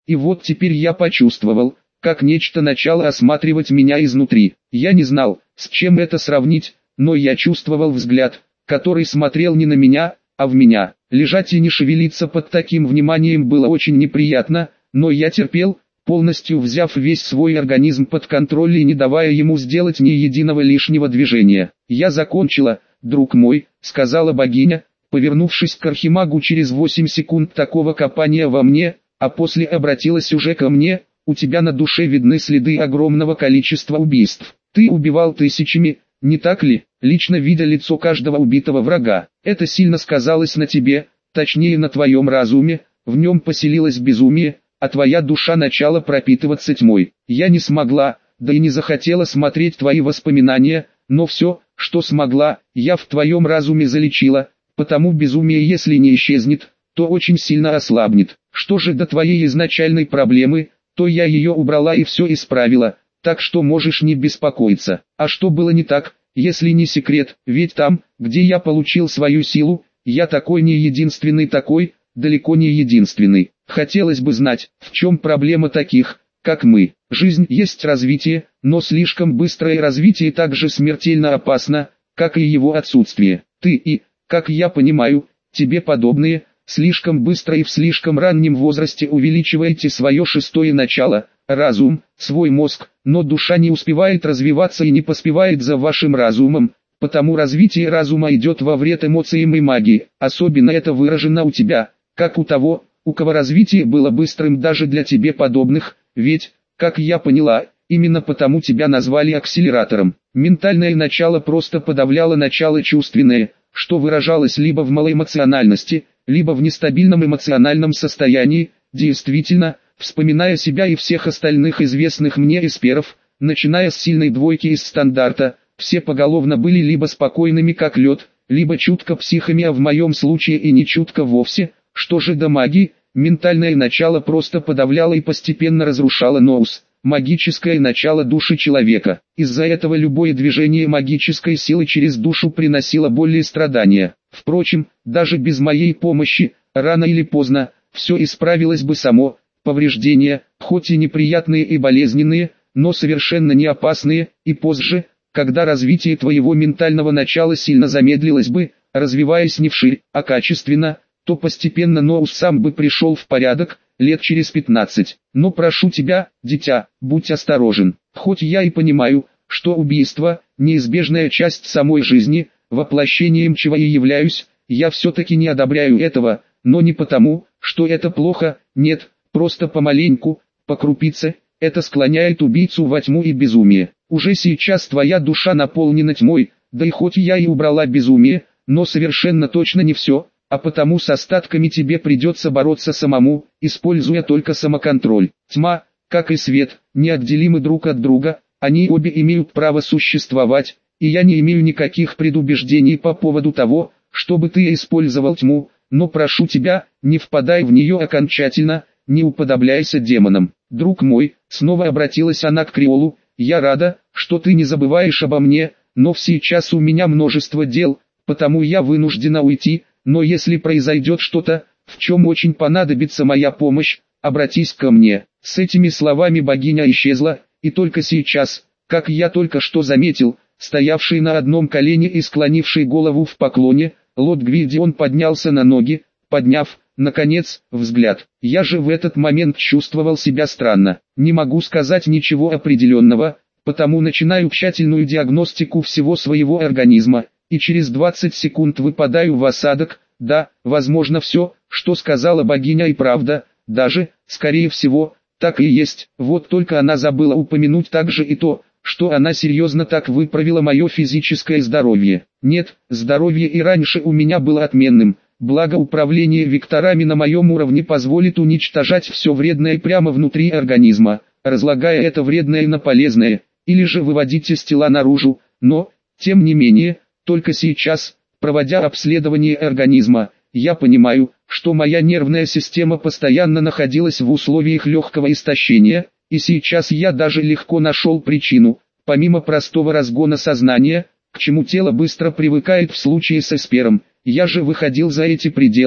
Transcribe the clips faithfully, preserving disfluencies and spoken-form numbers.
И вот теперь я почувствовал, как нечто начало осматривать меня изнутри. Я не знал, с чем это сравнить, но я чувствовал взгляд, который смотрел не на меня, а в меня. Лежать и не шевелиться под таким вниманием было очень неприятно, но я терпел, полностью взяв весь свой организм под контроль и не давая ему сделать ни единого лишнего движения. «Я закончила, друг мой», — сказала богиня, повернувшись к архимагу через восемь секунд такого копания во мне, а после обратилась уже ко мне. «У тебя на душе видны следы огромного количества убийств. Ты убивал тысячами, не так ли? Лично видя лицо каждого убитого врага. Это сильно сказалось на тебе, точнее на твоем разуме, в нем поселилось безумие, а твоя душа начала пропитываться тьмой. Я не смогла, да и не захотела смотреть твои воспоминания, но все, что смогла, я в твоем разуме залечила, потому безумие, если не исчезнет, то очень сильно ослабнет. Что же до твоей изначальной проблемы, то я ее убрала и все исправила, так что можешь не беспокоиться. А что было не так, если не секрет, ведь там, где я получил свою силу, я такой не единственный такой, далеко не единственный. Хотелось бы знать, в чем проблема таких, как мы. Жизнь есть развитие, но слишком быстрое развитие также смертельно опасно, как и его отсутствие. Ты и, как я понимаю, тебе подобные, слишком быстро и в слишком раннем возрасте увеличиваете свое шестое начало, разум, свой мозг, но душа не успевает развиваться и не поспевает за вашим разумом, потому развитие разума идет во вред эмоциям и магии, особенно это выражено у тебя, как у того, у кого развитие было быстрым даже для тебе подобных, ведь, как я поняла, именно потому тебя назвали акселератором. Ментальное начало просто подавляло начало чувственное, что выражалось либо в малоэмоциональности, либо в нестабильном эмоциональном состоянии. Действительно, вспоминая себя и всех остальных известных мне эсперов, начиная с сильной двойки из стандарта, все поголовно были либо спокойными как лед, либо чутко психами, а в моем случае и не чутко вовсе. Что же до магии, ментальное начало просто подавляло и постепенно разрушало ноус, магическое начало души человека. Из-за этого любое движение магической силы через душу приносило боль и страдания. Впрочем, даже без моей помощи, рано или поздно, все исправилось бы само. Повреждения, хоть и неприятные и болезненные, но совершенно не опасные, и позже, когда развитие твоего ментального начала сильно замедлилось бы, развиваясь не вширь, а качественно, то постепенно ноус сам бы пришел в порядок, лет через пятнадцать. Но прошу тебя, дитя, будь осторожен. Хоть я и понимаю, что убийство – неизбежная часть самой жизни, воплощением чего я являюсь, я все-таки не одобряю этого, но не потому, что это плохо, нет, просто помаленьку, по крупице, это склоняет убийцу во тьму и безумие. Уже сейчас твоя душа наполнена тьмой, да и хоть я и убрала безумие, но совершенно точно не все, а потому с остатками тебе придется бороться самому, используя только самоконтроль. Тьма, как и свет, неотделимы друг от друга, они обе имеют право существовать, и я не имею никаких предубеждений по поводу того, чтобы ты использовал тьму, но прошу тебя, не впадай в нее окончательно, не уподобляйся демонам. Друг мой, снова обратилась она к Криолу, я рада, что ты не забываешь обо мне, но сейчас у меня множество дел, потому я вынуждена уйти, но если произойдет что-то, в чем очень понадобится моя помощь, обратись ко мне. С этими словами богиня исчезла, и только сейчас, как я только что заметил, стоявший на одном колене и склонивший голову в поклоне, лорд Гвидион поднялся на ноги, подняв, наконец, взгляд. Я же в этот момент чувствовал себя странно. Не могу сказать ничего определенного, потому начинаю тщательную диагностику всего своего организма, и через двадцать секунд выпадаю в осадок. Да, возможно, все, что сказала богиня, и правда, даже, скорее всего, так и есть. Вот только она забыла упомянуть также и то, что она серьезно так выправила мое физическое здоровье. Нет, здоровье и раньше у меня было отменным, благо управление векторами на моем уровне позволит уничтожать все вредное прямо внутри организма, разлагая это вредное на полезное, или же выводить из тела наружу, но, тем не менее, только сейчас, проводя обследование организма, я понимаю, что моя нервная система постоянно находилась в условиях легкого истощения, и сейчас я даже легко нашел причину, помимо простого разгона сознания, к чему тело быстро привыкает в случае с эспером. Я же выходил за эти пределы,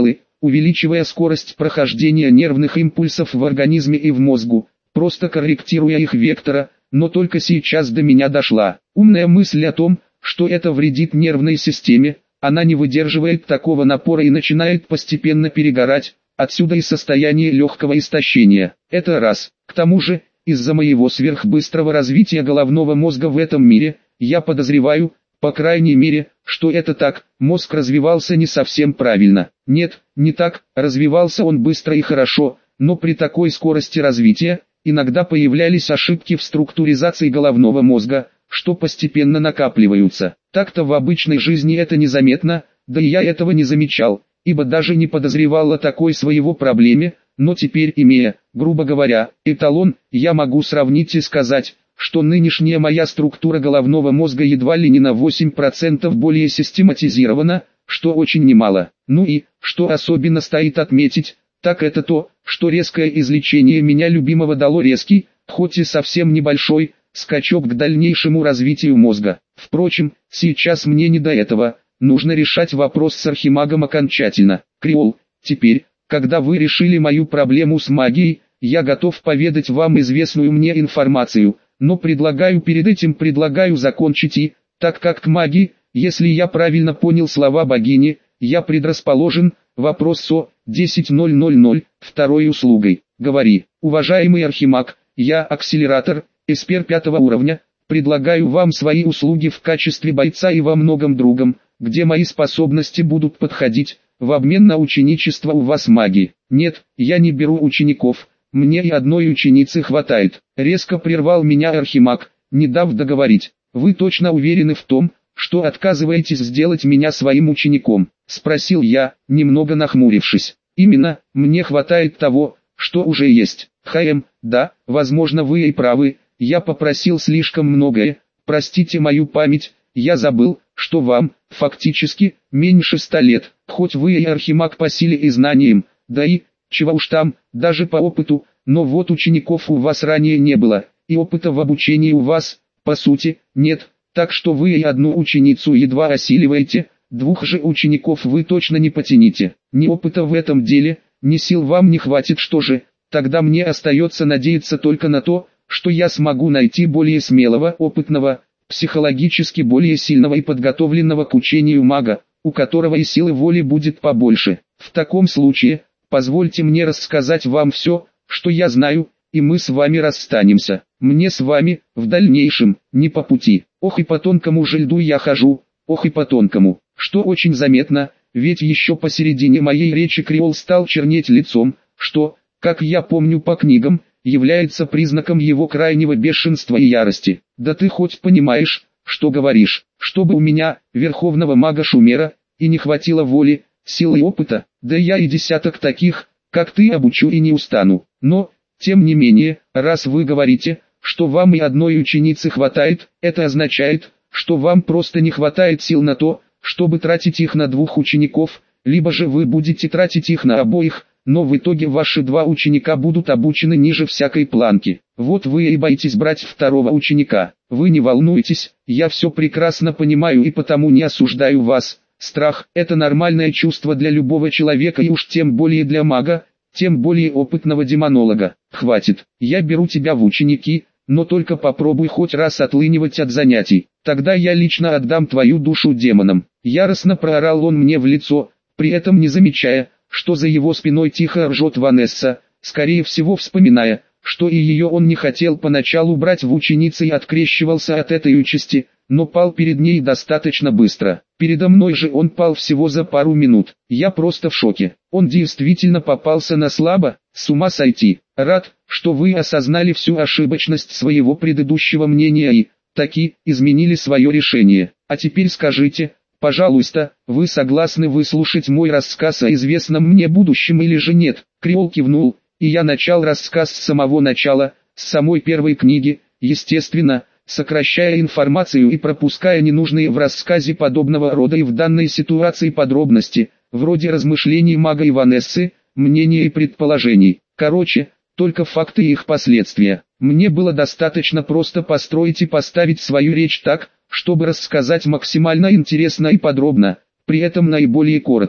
увеличивая скорость прохождения нервных импульсов в организме и в мозгу, просто корректируя их вектора, но только сейчас до меня дошла умная мысль о том, что это вредит нервной системе, она не выдерживает такого напора и начинает постепенно перегорать, отсюда и состояние легкого истощения. Это раз. К тому же, из-за моего сверхбыстрого развития головного мозга в этом мире, я подозреваю, по крайней мере, что это так, мозг развивался не совсем правильно. Нет, не так, развивался он быстро и хорошо, но при такой скорости развития, иногда появлялись ошибки в структуризации головного мозга, что постепенно накапливаются. Так-то в обычной жизни это незаметно, да и я этого не замечал, ибо даже не подозревал о такой своего проблеме, но теперь, имея, грубо говоря, эталон, я могу сравнить и сказать, что нынешняя моя структура головного мозга едва ли не на восемь процентов более систематизирована, что очень немало. Ну и, что особенно стоит отметить, так это то, что резкое излечение меня любимого дало резкий, хоть и совсем небольшой, скачок к дальнейшему развитию мозга. Впрочем, сейчас мне не до этого, нужно решать вопрос с архимагом окончательно. Креол, теперь, когда вы решили мою проблему с магией, я готов поведать вам известную мне информацию, но предлагаю перед этим предлагаю закончить и, так как к магии, если я правильно понял слова богини, я предрасположен, вопрос со десять ноль ноль ноль, второй услугой. Говори, уважаемый архимаг, я акселератор, эспер пятого уровня, предлагаю вам свои услуги в качестве бойца и во многом другом, где мои способности будут подходить, в обмен на ученичество у вас магии. Нет, я не беру учеников, мне и одной ученицы хватает. Резко прервал меня архимаг, не дав договорить. Вы точно уверены в том, что отказываетесь сделать меня своим учеником? Спросил я, немного нахмурившись. Именно, мне хватает того, что уже есть. Хм, да, возможно вы и правы, я попросил слишком многое, простите мою память, я забыл, что вам, фактически, меньше ста лет, хоть вы и архимаг по силе и знаниям, да и, чего уж там, даже по опыту, но вот учеников у вас ранее не было, и опыта в обучении у вас, по сути, нет, так что вы и одну ученицу едва осиливаете, двух же учеников вы точно не потяните. Ни опыта в этом деле, ни сил вам не хватит, что же, тогда мне остается надеяться только на то, что я смогу найти более смелого, опытного, психологически более сильного и подготовленного к учению мага, у которого и силы воли будет побольше. В таком случае, позвольте мне рассказать вам все, что я знаю, и мы с вами расстанемся. Мне с вами, в дальнейшем, не по пути. Ох и по тонкому же льду я хожу, ох и по тонкому, что очень заметно, ведь еще посередине моей речи Креол стал чернеть лицом, что, как я помню по книгам, является признаком его крайнего бешенства и ярости. Да ты хоть понимаешь, что говоришь, чтобы у меня, верховного мага Шумера, и не хватило воли, силы и опыта, да я и десяток таких, как ты, обучу и не устану. Но, тем не менее, раз вы говорите, что вам и одной ученицы хватает, это означает, что вам просто не хватает сил на то, чтобы тратить их на двух учеников, либо же вы будете тратить их на обоих, но в итоге ваши два ученика будут обучены ниже всякой планки. Вот вы и боитесь брать второго ученика. Вы не волнуйтесь, я все прекрасно понимаю и потому не осуждаю вас. Страх – это нормальное чувство для любого человека и уж тем более для мага, тем более опытного демонолога. Хватит, я беру тебя в ученики, но только попробуй хоть раз отлынивать от занятий. Тогда я лично отдам твою душу демонам. Яростно проорал он мне в лицо, при этом не замечая, что за его спиной тихо ржет Ванесса, скорее всего вспоминая, что и ее он не хотел поначалу брать в ученицы и открещивался от этой участи, но пал перед ней достаточно быстро. Передо мной же он пал всего за пару минут. Я просто в шоке. Он действительно попался на слабо, с ума сойти. Рад, что вы осознали всю ошибочность своего предыдущего мнения и, таки, изменили свое решение. А теперь скажите, пожалуйста, вы согласны выслушать мой рассказ о известном мне будущем или же нет? Креол кивнул, и я начал рассказ с самого начала, с самой первой книги, естественно, сокращая информацию и пропуская ненужные в рассказе подобного рода и в данной ситуации подробности, вроде размышлений мага и Ванессы, мнений и предположений. Короче, только факты и их последствия. Мне было достаточно просто построить и поставить свою речь так, чтобы рассказать максимально интересно и подробно, при этом наиболее коротко.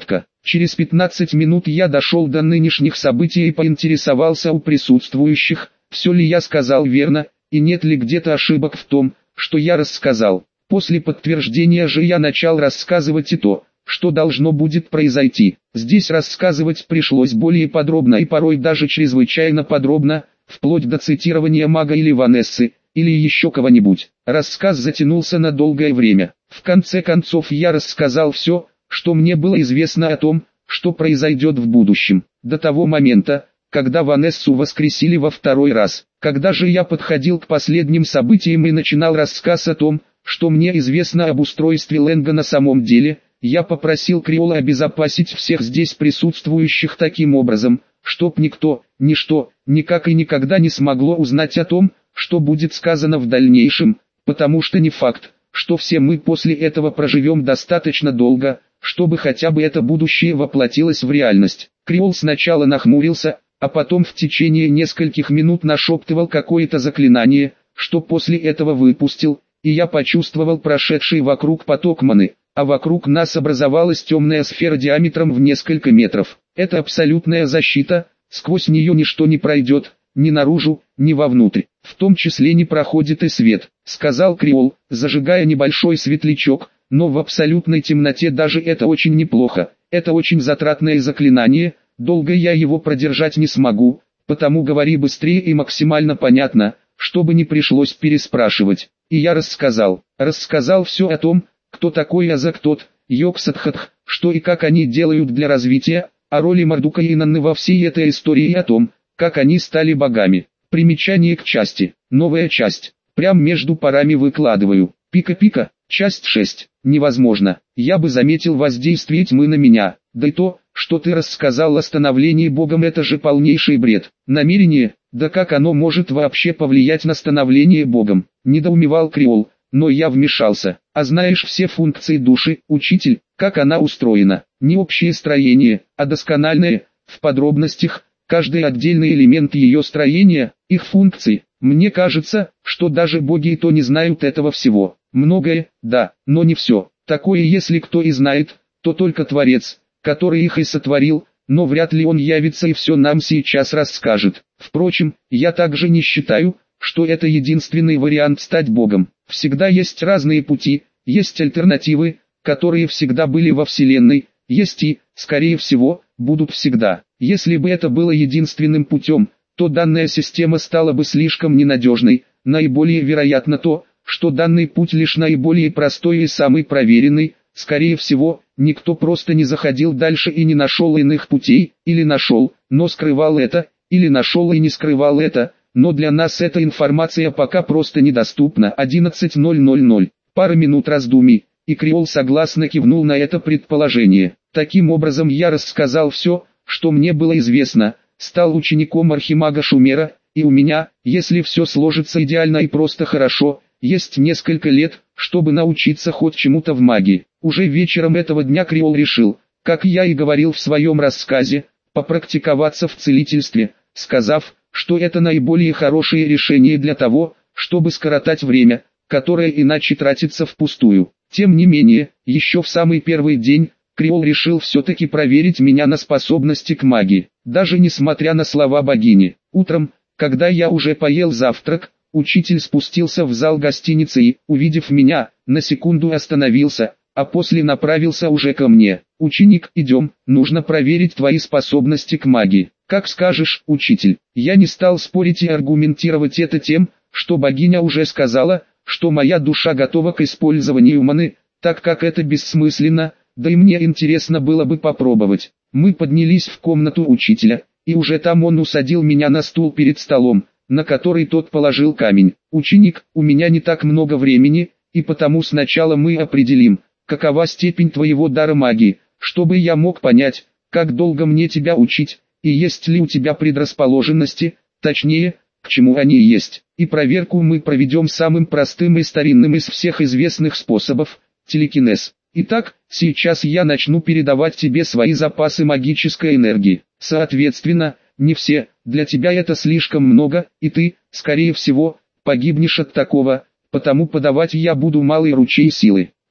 Через пятнадцать минут я дошел до нынешних событий и поинтересовался у присутствующих, все ли я сказал верно, и нет ли где-то ошибок в том, что я рассказал. После подтверждения же я начал рассказывать и то, что должно будет произойти. Здесь рассказывать пришлось более подробно и порой даже чрезвычайно подробно, вплоть до цитирования мага или Ванессы, или еще кого-нибудь. Рассказ затянулся на долгое время. В конце концов я рассказал все, что мне было известно о том, что произойдет в будущем, до того момента, когда Ванессу воскресили во второй раз. Когда же я подходил к последним событиям и начинал рассказ о том, что мне известно об устройстве Лэнга на самом деле, я попросил Криола обезопасить всех здесь присутствующих таким образом, чтоб никто, ничто, никак и никогда не смогло узнать о том, что будет сказано в дальнейшем, потому что не факт, что все мы после этого проживем достаточно долго, чтобы хотя бы это будущее воплотилось в реальность. Криол сначала нахмурился, а потом в течение нескольких минут нашептывал какое-то заклинание, что после этого выпустил, и я почувствовал прошедший вокруг поток маны, а вокруг нас образовалась темная сфера диаметром в несколько метров. Это абсолютная защита, сквозь нее ничто не пройдет, ни наружу, ни вовнутрь, в том числе не проходит и свет, сказал Криол, зажигая небольшой светлячок, но в абсолютной темноте даже это очень неплохо, это очень затратное заклинание, долго я его продержать не смогу, потому говори быстрее и максимально понятно, чтобы не пришлось переспрашивать. И я рассказал, рассказал все о том, кто такой Азактот, Йоксатхатх, что и как они делают для развития, о роли Мардука и Нанны во всей этой истории и о том, как они стали богами. Примечание к части, новая часть, прям между парами выкладываю, пика-пика, часть шесть, невозможно, я бы заметил воздействие тьмы на меня, да и то, что ты рассказал о становлении богом, это же полнейший бред. Намерение, да как оно может вообще повлиять на становление богом, недоумевал Криол, но я вмешался. А знаешь все функции души, учитель, как она устроена, не общее строение, а доскональное, в подробностях, каждый отдельный элемент ее строения, их функции. Мне кажется, что даже боги и то не знают этого всего. Многое, да, но не все. Такое если кто и знает, то только Творец, который их и сотворил, но вряд ли он явится и все нам сейчас расскажет. Впрочем, я также не считаю, что это единственный вариант стать богом. Всегда есть разные пути, есть альтернативы, которые всегда были во Вселенной, есть и, скорее всего, будут всегда. Если бы это было единственным путем, то данная система стала бы слишком ненадежной. Наиболее вероятно то, что данный путь лишь наиболее простой и самый проверенный. Скорее всего, никто просто не заходил дальше и не нашел иных путей, или нашел, но скрывал это, или нашел и не скрывал это, но для нас эта информация пока просто недоступна. одиннадцать ноль ноль ноль. Пара минут раздумий, и Криол согласно кивнул на это предположение. Таким образом я рассказал все, что мне было известно, стал учеником архимага Шумера, и у меня, если все сложится идеально и просто хорошо, есть несколько лет, чтобы научиться хоть чему-то в магии. Уже вечером этого дня Криол решил, как я и говорил в своем рассказе, попрактиковаться в целительстве, сказав, что это наиболее хорошее решение для того, чтобы скоротать время, которое иначе тратится впустую. Тем не менее, еще в самый первый день, Криол решил все-таки проверить меня на способности к магии, даже несмотря на слова богини. Утром, когда я уже поел завтрак, учитель спустился в зал гостиницы и, увидев меня, на секунду остановился, а после направился уже ко мне. «Ученик, идем, нужно проверить твои способности к магии». «Как скажешь, учитель». Я не стал спорить и аргументировать это тем, что богиня уже сказала, что моя душа готова к использованию маны, так как это бессмысленно, да и мне интересно было бы попробовать. Мы поднялись в комнату учителя, и уже там он усадил меня на стул перед столом, на который тот положил камень. «Ученик, у меня не так много времени, и потому сначала мы определим, какова степень твоего дара магии, чтобы я мог понять, как долго мне тебя учить, и есть ли у тебя предрасположенности, точнее, к чему они есть. И проверку мы проведем самым простым и старинным из всех известных способов – телекинез. Итак, сейчас я начну передавать тебе свои запасы магической энергии. Соответственно, не все, для тебя это слишком много, и ты, скорее всего, погибнешь от такого, потому подавать я буду малый ручей силы.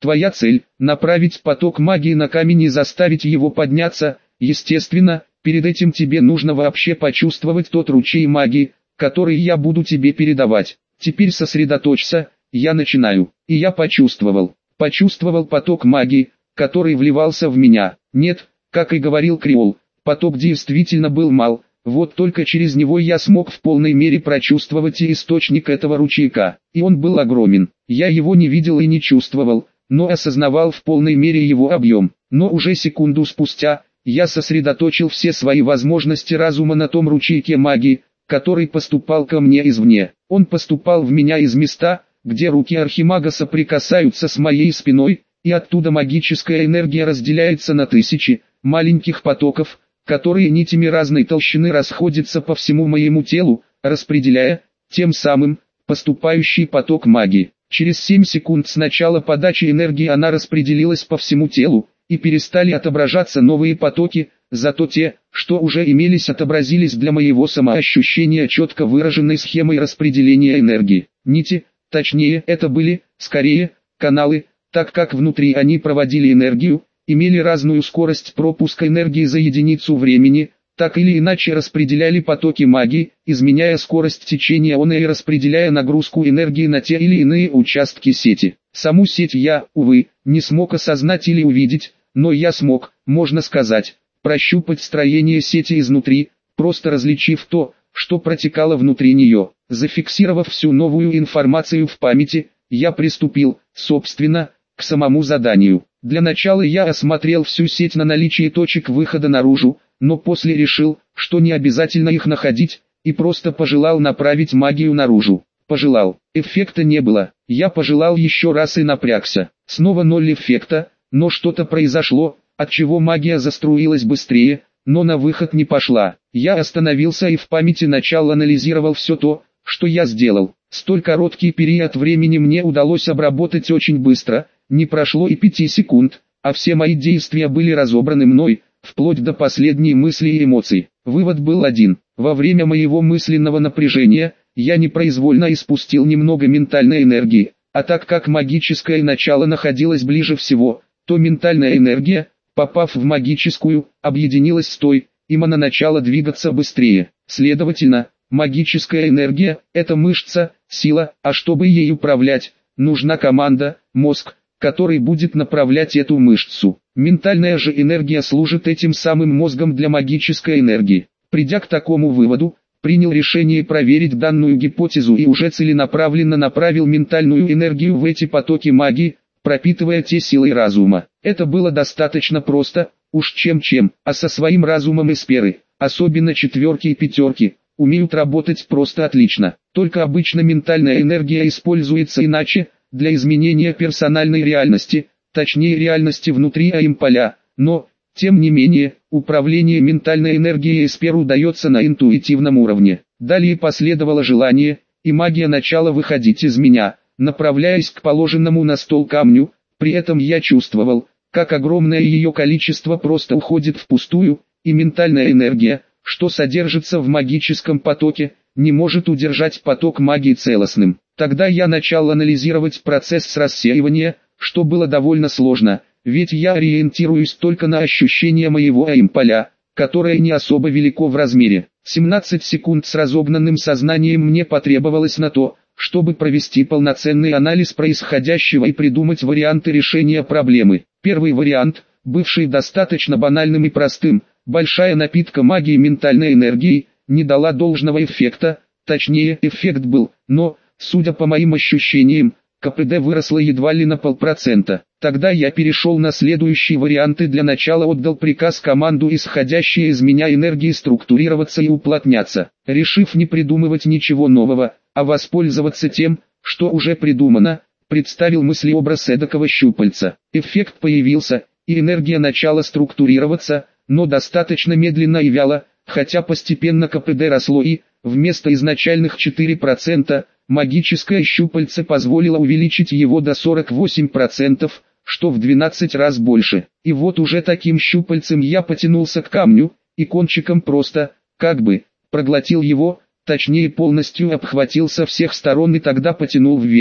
Твоя цель – направить поток магии на камень и заставить его подняться. Естественно, перед этим тебе нужно вообще почувствовать тот ручей магии, который я буду тебе передавать. Теперь сосредоточься, я начинаю. И я почувствовал, почувствовал поток магии, который вливался в меня. Нет, как и говорил Креол, поток действительно был мал, вот только через него я смог в полной мере прочувствовать и источник этого ручейка. И он был огромен. Я его не видел и не чувствовал, но осознавал в полной мере его объем. Но уже секунду спустя, я сосредоточил все свои возможности разума на том ручейке магии, который поступал ко мне извне. Он поступал в меня из места, где руки Архимага соприкасаются с моей спиной, и оттуда магическая энергия разделяется на тысячи маленьких потоков, которые нитями разной толщины расходятся по всему моему телу, распределяя, тем самым, поступающий поток магии. Через семь секунд с начала подачи энергии она распределилась по всему телу, и перестали отображаться новые потоки, зато те, что уже имелись, отобразились для моего самоощущения четко выраженной схемой распределения энергии. Нити, точнее это были, скорее, каналы, так как внутри они проводили энергию, имели разную скорость пропуска энергии за единицу времени, так или иначе распределяли потоки магии, изменяя скорость течения оной и распределяя нагрузку энергии на те или иные участки сети. Саму сеть я, увы, не смог осознать или увидеть, но я смог, можно сказать, прощупать строение сети изнутри, просто различив то, что протекало внутри нее. Зафиксировав всю новую информацию в памяти, я приступил, собственно, к самому заданию. Для начала я осмотрел всю сеть на наличие точек выхода наружу, но после решил, что не обязательно их находить, и просто пожелал направить магию наружу. Пожелал. Эффекта не было. Я пожелал еще раз и напрягся. Снова ноль эффекта, но что-то произошло, отчего магия заструилась быстрее, но на выход не пошла. Я остановился и в памяти начал анализировал все то, что я сделал. Столь короткий период времени мне удалось обработать очень быстро, не прошло и пяти секунд, а все мои действия были разобраны мной, вплоть до последней мысли и эмоций. Вывод был один. Во время моего мысленного напряжения, я непроизвольно испустил немного ментальной энергии, а так как магическое начало находилось ближе всего, то ментальная энергия, попав в магическую, объединилась с той, им она начала двигаться быстрее. Следовательно, магическая энергия – это мышца, сила, а чтобы ей управлять, нужна команда, мозг, который будет направлять эту мышцу. Ментальная же энергия служит этим самым мозгом для магической энергии. Придя к такому выводу, принял решение проверить данную гипотезу и уже целенаправленно направил ментальную энергию в эти потоки магии, пропитывая те силой разума. Это было достаточно просто, уж чем-чем, а со своим разумом эсперы, особенно четверки и пятерки, умеют работать просто отлично. Только обычно ментальная энергия используется иначе, для изменения персональной реальности, точнее реальности внутри аимполя, но, тем не менее, управление ментальной энергией эсперу дается на интуитивном уровне. Далее последовало желание, и магия начала выходить из меня, направляясь к положенному на стол камню, при этом я чувствовал, как огромное ее количество просто уходит впустую, и ментальная энергия, что содержится в магическом потоке, не может удержать поток магии целостным. Тогда я начал анализировать процесс рассеивания, что было довольно сложно, ведь я ориентируюсь только на ощущение моего аимполя, которое не особо велико в размере. семнадцать секунд с разогнанным сознанием мне потребовалось на то, чтобы провести полноценный анализ происходящего и придумать варианты решения проблемы. Первый вариант, бывший достаточно банальным и простым, большая напитка магии ментальной энергией, не дала должного эффекта, точнее эффект был, но, судя по моим ощущениям, КПД выросло едва ли на полпроцента. Тогда я перешел на следующие варианты. Для начала отдал приказ команду исходящей из меня энергии структурироваться и уплотняться. Решив не придумывать ничего нового, а воспользоваться тем, что уже придумано, представил мыслеобраз эдакого щупальца. Эффект появился, и энергия начала структурироваться, но достаточно медленно и вяло, хотя постепенно КПД росло и, вместо изначальных четырёх процентов, магическое щупальце позволило увеличить его до сорока восьми процентов, что в двенадцать раз больше. И вот уже таким щупальцем я потянулся к камню, и кончиком просто, как бы, проглотил его, точнее полностью обхватил со всех сторон и тогда потянул вверх.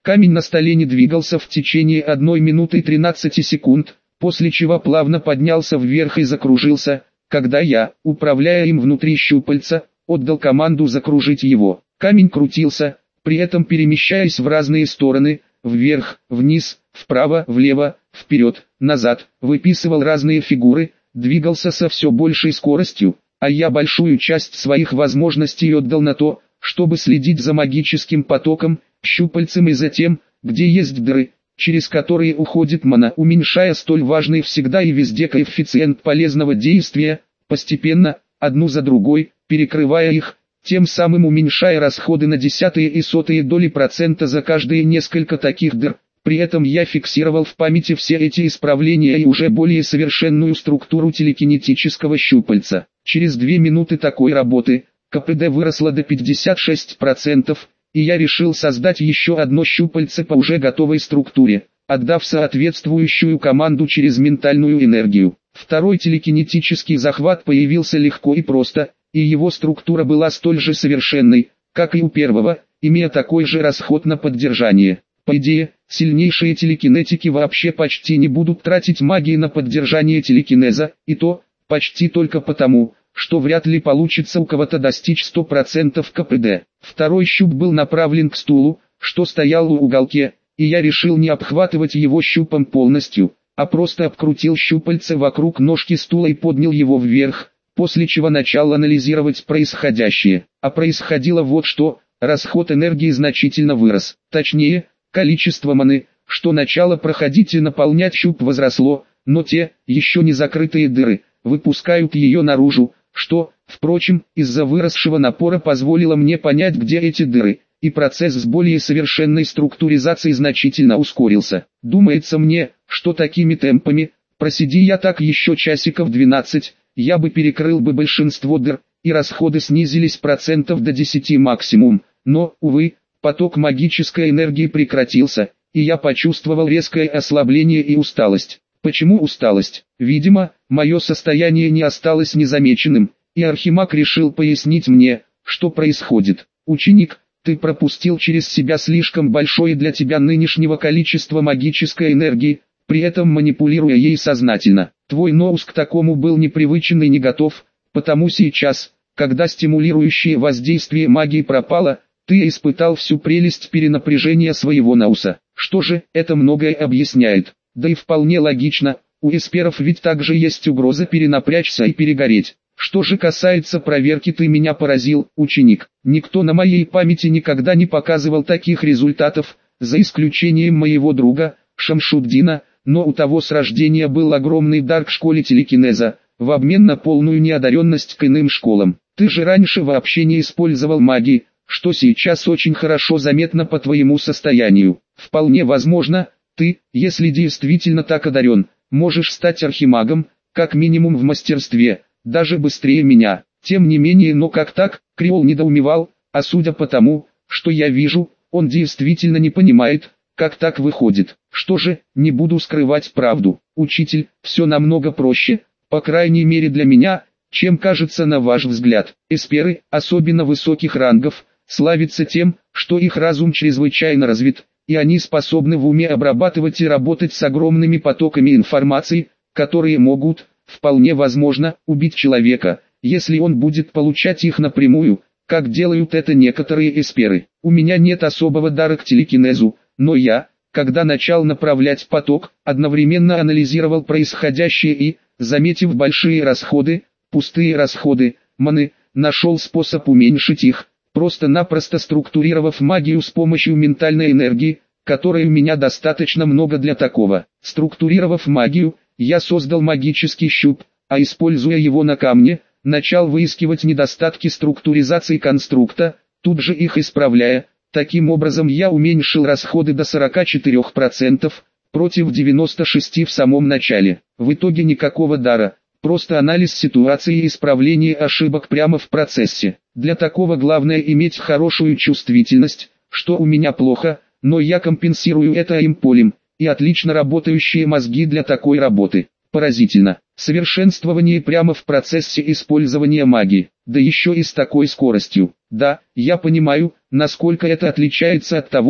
Камень на столе не двигался в течение одной минуты тринадцати секунд, после чего плавно поднялся вверх и закружился, когда я, управляя им внутри щупальца, отдал команду закружить его. Камень крутился, при этом перемещаясь в разные стороны, вверх, вниз, вправо, влево, вперед, назад, выписывал разные фигуры, двигался со все большей скоростью, а я большую часть своих возможностей отдал на то, чтобы следить за магическим потоком, щупальцем и за тем, где есть дыры, через которые уходит мана, уменьшая столь важный всегда и везде коэффициент полезного действия, постепенно, одну за другой, перекрывая их, тем самым уменьшая расходы на десятые и сотые доли процента за каждые несколько таких дыр. При этом я фиксировал в памяти все эти исправления и уже более совершенную структуру телекинетического щупальца. Через две минуты такой работы, КПД выросло до пятидесяти шести процентов, и я решил создать еще одно щупальце по уже готовой структуре, отдав соответствующую команду через ментальную энергию. Второй телекинетический захват появился легко и просто, и его структура была столь же совершенной, как и у первого, имея такой же расход на поддержание. По идее, сильнейшие телекинетики вообще почти не будут тратить магии на поддержание телекинеза, и то, почти только потому, что вряд ли получится у кого-то достичь ста процентов КПД. Второй щуп был направлен к стулу, что стоял у уголке, и я решил не обхватывать его щупом полностью, а просто обкрутил щупальце вокруг ножки стула и поднял его вверх, после чего начал анализировать происходящее. А происходило вот что: расход энергии значительно вырос, точнее, количество маны, что начало проходить и наполнять щуп возросло, но те, еще не закрытые дыры, выпускают ее наружу, что, впрочем, из-за выросшего напора позволило мне понять, где эти дыры, и процесс с более совершенной структуризацией значительно ускорился. Думается мне, что такими темпами, просиди я так еще часиков двенадцать, я бы перекрыл бы большинство дыр, и расходы снизились процентов до десяти максимум, но, увы, поток магической энергии прекратился, и я почувствовал резкое ослабление и усталость. Почему усталость? Видимо, мое состояние не осталось незамеченным, и Архимаг решил пояснить мне, что происходит. Ученик, ты пропустил через себя слишком большое для тебя нынешнего количества магической энергии, при этом манипулируя ей сознательно. Твой мозг к такому был непривычен и не готов, потому сейчас, когда стимулирующее воздействие магии пропало, ты испытал всю прелесть перенапряжения своего науса. Что же, это многое объясняет. Да и вполне логично, у эсперов ведь также есть угроза перенапрячься и перегореть. Что же касается проверки, ты меня поразил, ученик. Никто на моей памяти никогда не показывал таких результатов, за исключением моего друга, Шамшуддина, но у того с рождения был огромный дар к школе телекинеза, в обмен на полную неодаренность к иным школам. Ты же раньше вообще не использовал магии, что сейчас очень хорошо заметно по твоему состоянию. Вполне возможно, ты, если действительно так одарен, можешь стать архимагом, как минимум в мастерстве, даже быстрее меня. Тем не менее, но как так, Креол недоумевал, а судя по тому, что я вижу, он действительно не понимает, как так выходит. Что же, не буду скрывать правду. Учитель, все намного проще, по крайней мере для меня, чем кажется на ваш взгляд. Эсперы, особенно высоких рангов, славятся тем, что их разум чрезвычайно развит, и они способны в уме обрабатывать и работать с огромными потоками информации, которые могут, вполне возможно, убить человека, если он будет получать их напрямую, как делают это некоторые эсперы. У меня нет особого дара к телекинезу, но я, когда начал направлять поток, одновременно анализировал происходящее и, заметив большие расходы, пустые расходы, маны, нашел способ уменьшить их, просто-напросто структурировав магию с помощью ментальной энергии, которой у меня достаточно много для такого. Структурировав магию, я создал магический щуп, а используя его на камне, начал выискивать недостатки структуризации конструкта, тут же их исправляя. Таким образом я уменьшил расходы до сорока четырёх процентов, против девяноста шести процентов в самом начале. В итоге никакого дара, просто анализ ситуации и исправление ошибок прямо в процессе. Для такого главное иметь хорошую чувствительность, что у меня плохо, но я компенсирую это имполем, и отлично работающие мозги для такой работы. Поразительно. Совершенствование прямо в процессе использования магии, да еще и с такой скоростью. Да, я понимаю, насколько это отличается от того,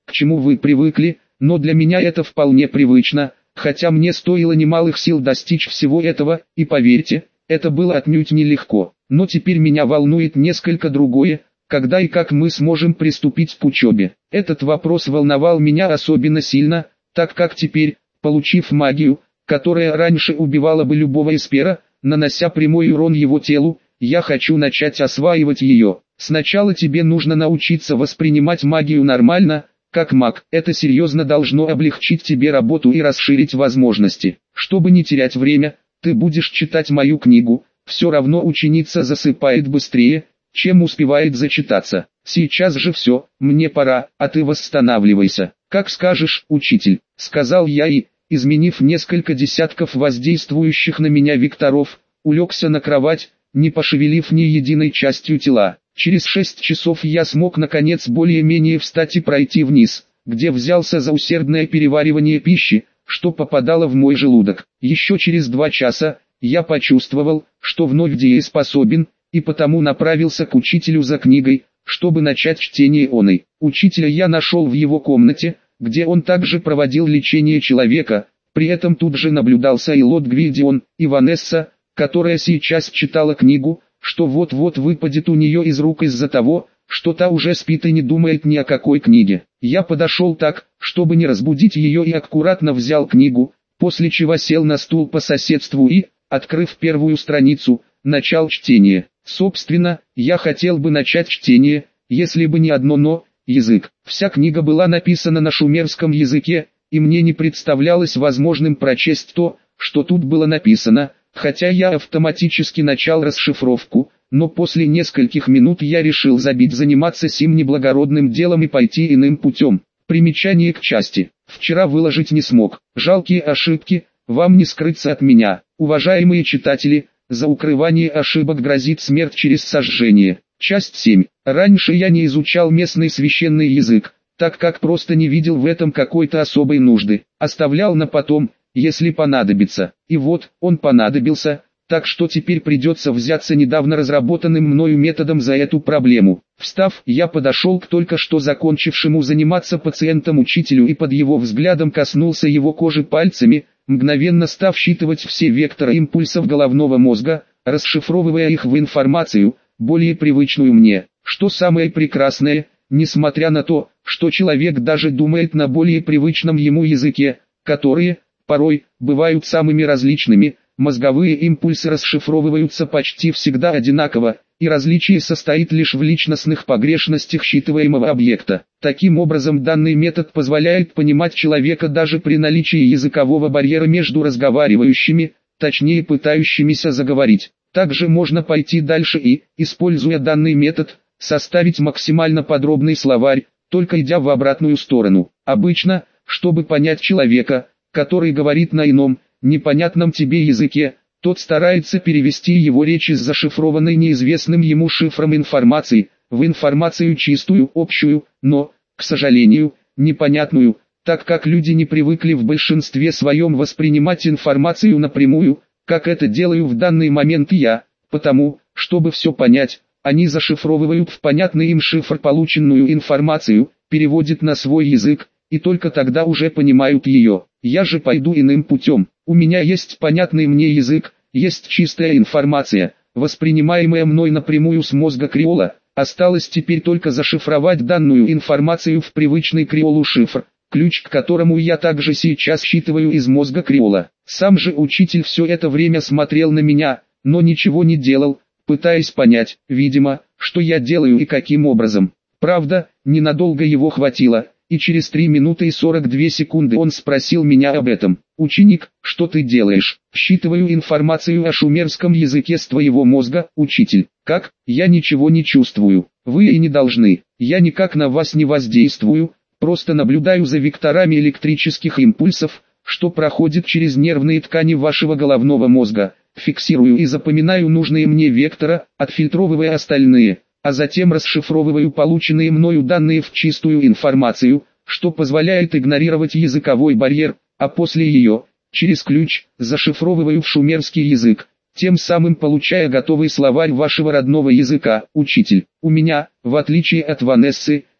к чему вы привыкли, но для меня это вполне привычно, хотя мне стоило немалых сил достичь всего этого, и поверьте, это было отнюдь нелегко. Но теперь меня волнует несколько другое, когда и как мы сможем приступить к учебе. Этот вопрос волновал меня особенно сильно, так как теперь, получив магию, которая раньше убивала бы любого эспера, нанося прямой урон его телу, я хочу начать осваивать ее. Сначала тебе нужно научиться воспринимать магию нормально, как маг. Это серьезно должно облегчить тебе работу и расширить возможности. Чтобы не терять время, ты будешь читать мою книгу, все равно ученица засыпает быстрее, чем успевает зачитаться. Сейчас же все, мне пора, а ты восстанавливайся. Как скажешь, учитель, сказал я и, изменив несколько десятков воздействующих на меня векторов, улегся на кровать, не пошевелив ни единой частью тела. Через шесть часов я смог наконец более-менее встать и пройти вниз, где взялся за усердное переваривание пищи, что попадало в мой желудок. Еще через два часа я почувствовал, что вновь дееспособен, и потому направился к учителю за книгой, чтобы начать чтение оной. Учителя я нашел в его комнате, где он также проводил лечение человека, при этом тут же наблюдался и Лот Гвильдион, и Ванесса, которая сейчас читала книгу, что вот-вот выпадет у нее из рук из-за того, что та уже спит и не думает ни о какой книге. Я подошел так, чтобы не разбудить ее, и аккуратно взял книгу, после чего сел на стул по соседству и, открыв первую страницу, начал чтение. Собственно, я хотел бы начать чтение, если бы не одно «но», язык. Вся книга была написана на шумерском языке, и мне не представлялось возможным прочесть то, что тут было написано, хотя я автоматически начал расшифровку, но после нескольких минут я решил забить заниматься сим неблагородным делом и пойти иным путем. Примечание к части. Вчера выложить не смог. Жалкие ошибки, вам не скрыться от меня. Уважаемые читатели, за укрывание ошибок грозит смерть через сожжение. Часть семь. Раньше я не изучал местный священный язык, так как просто не видел в этом какой-то особой нужды. Оставлял на потом, если понадобится. И вот, он понадобился, так что теперь придется взяться недавно разработанным мною методом за эту проблему. Встав, я подошел к только что закончившему заниматься пациентом учителю и под его взглядом коснулся его кожи пальцами, мгновенно став считывать все векторы импульсов головного мозга, расшифровывая их в информацию, более привычную мне. Что самое прекрасное, несмотря на то, что человек даже думает на более привычном ему языке, которые, порой, бывают самыми различными, мозговые импульсы расшифровываются почти всегда одинаково, и различие состоит лишь в личностных погрешностях считываемого объекта. Таким образом, данный метод позволяет понимать человека даже при наличии языкового барьера между разговаривающими, точнее пытающимися заговорить. Также можно пойти дальше и, используя данный метод, составить максимально подробный словарь, только идя в обратную сторону. Обычно, чтобы понять человека, который говорит на ином, непонятном тебе языке, тот старается перевести его речь из зашифрованной неизвестным ему шифром информации, в информацию чистую, общую, но, к сожалению, непонятную, так как люди не привыкли в большинстве своем воспринимать информацию напрямую, как это делаю в данный момент я, потому, чтобы все понять, они зашифровывают в понятный им шифр полученную информацию, переводят на свой язык, и только тогда уже понимают ее. Я же пойду иным путем. У меня есть понятный мне язык, есть чистая информация, воспринимаемая мной напрямую с мозга креола, осталось теперь только зашифровать данную информацию в привычный креолу шифр, ключ к которому я также сейчас считываю из мозга креола. Сам же учитель все это время смотрел на меня, но ничего не делал, пытаясь понять, видимо, что я делаю и каким образом. Правда, ненадолго его хватило, и через три минуты и сорок две секунды он спросил меня об этом. «Ученик, что ты делаешь?» «Считываю информацию о шумерском языке с твоего мозга, учитель». «Как? Я ничего не чувствую. Вы и не должны. Я никак на вас не воздействую, просто наблюдаю за векторами электрических импульсов, что проходят через нервные ткани вашего головного мозга, фиксирую и запоминаю нужные мне векторы, отфильтровывая остальные, а затем расшифровываю полученные мною данные в чистую информацию, что позволяет игнорировать языковой барьер, а после ее, через ключ, зашифровываю в шумерский язык, тем самым получая готовый словарь вашего родного языка, учитель. У меня, в отличие от Ванессы,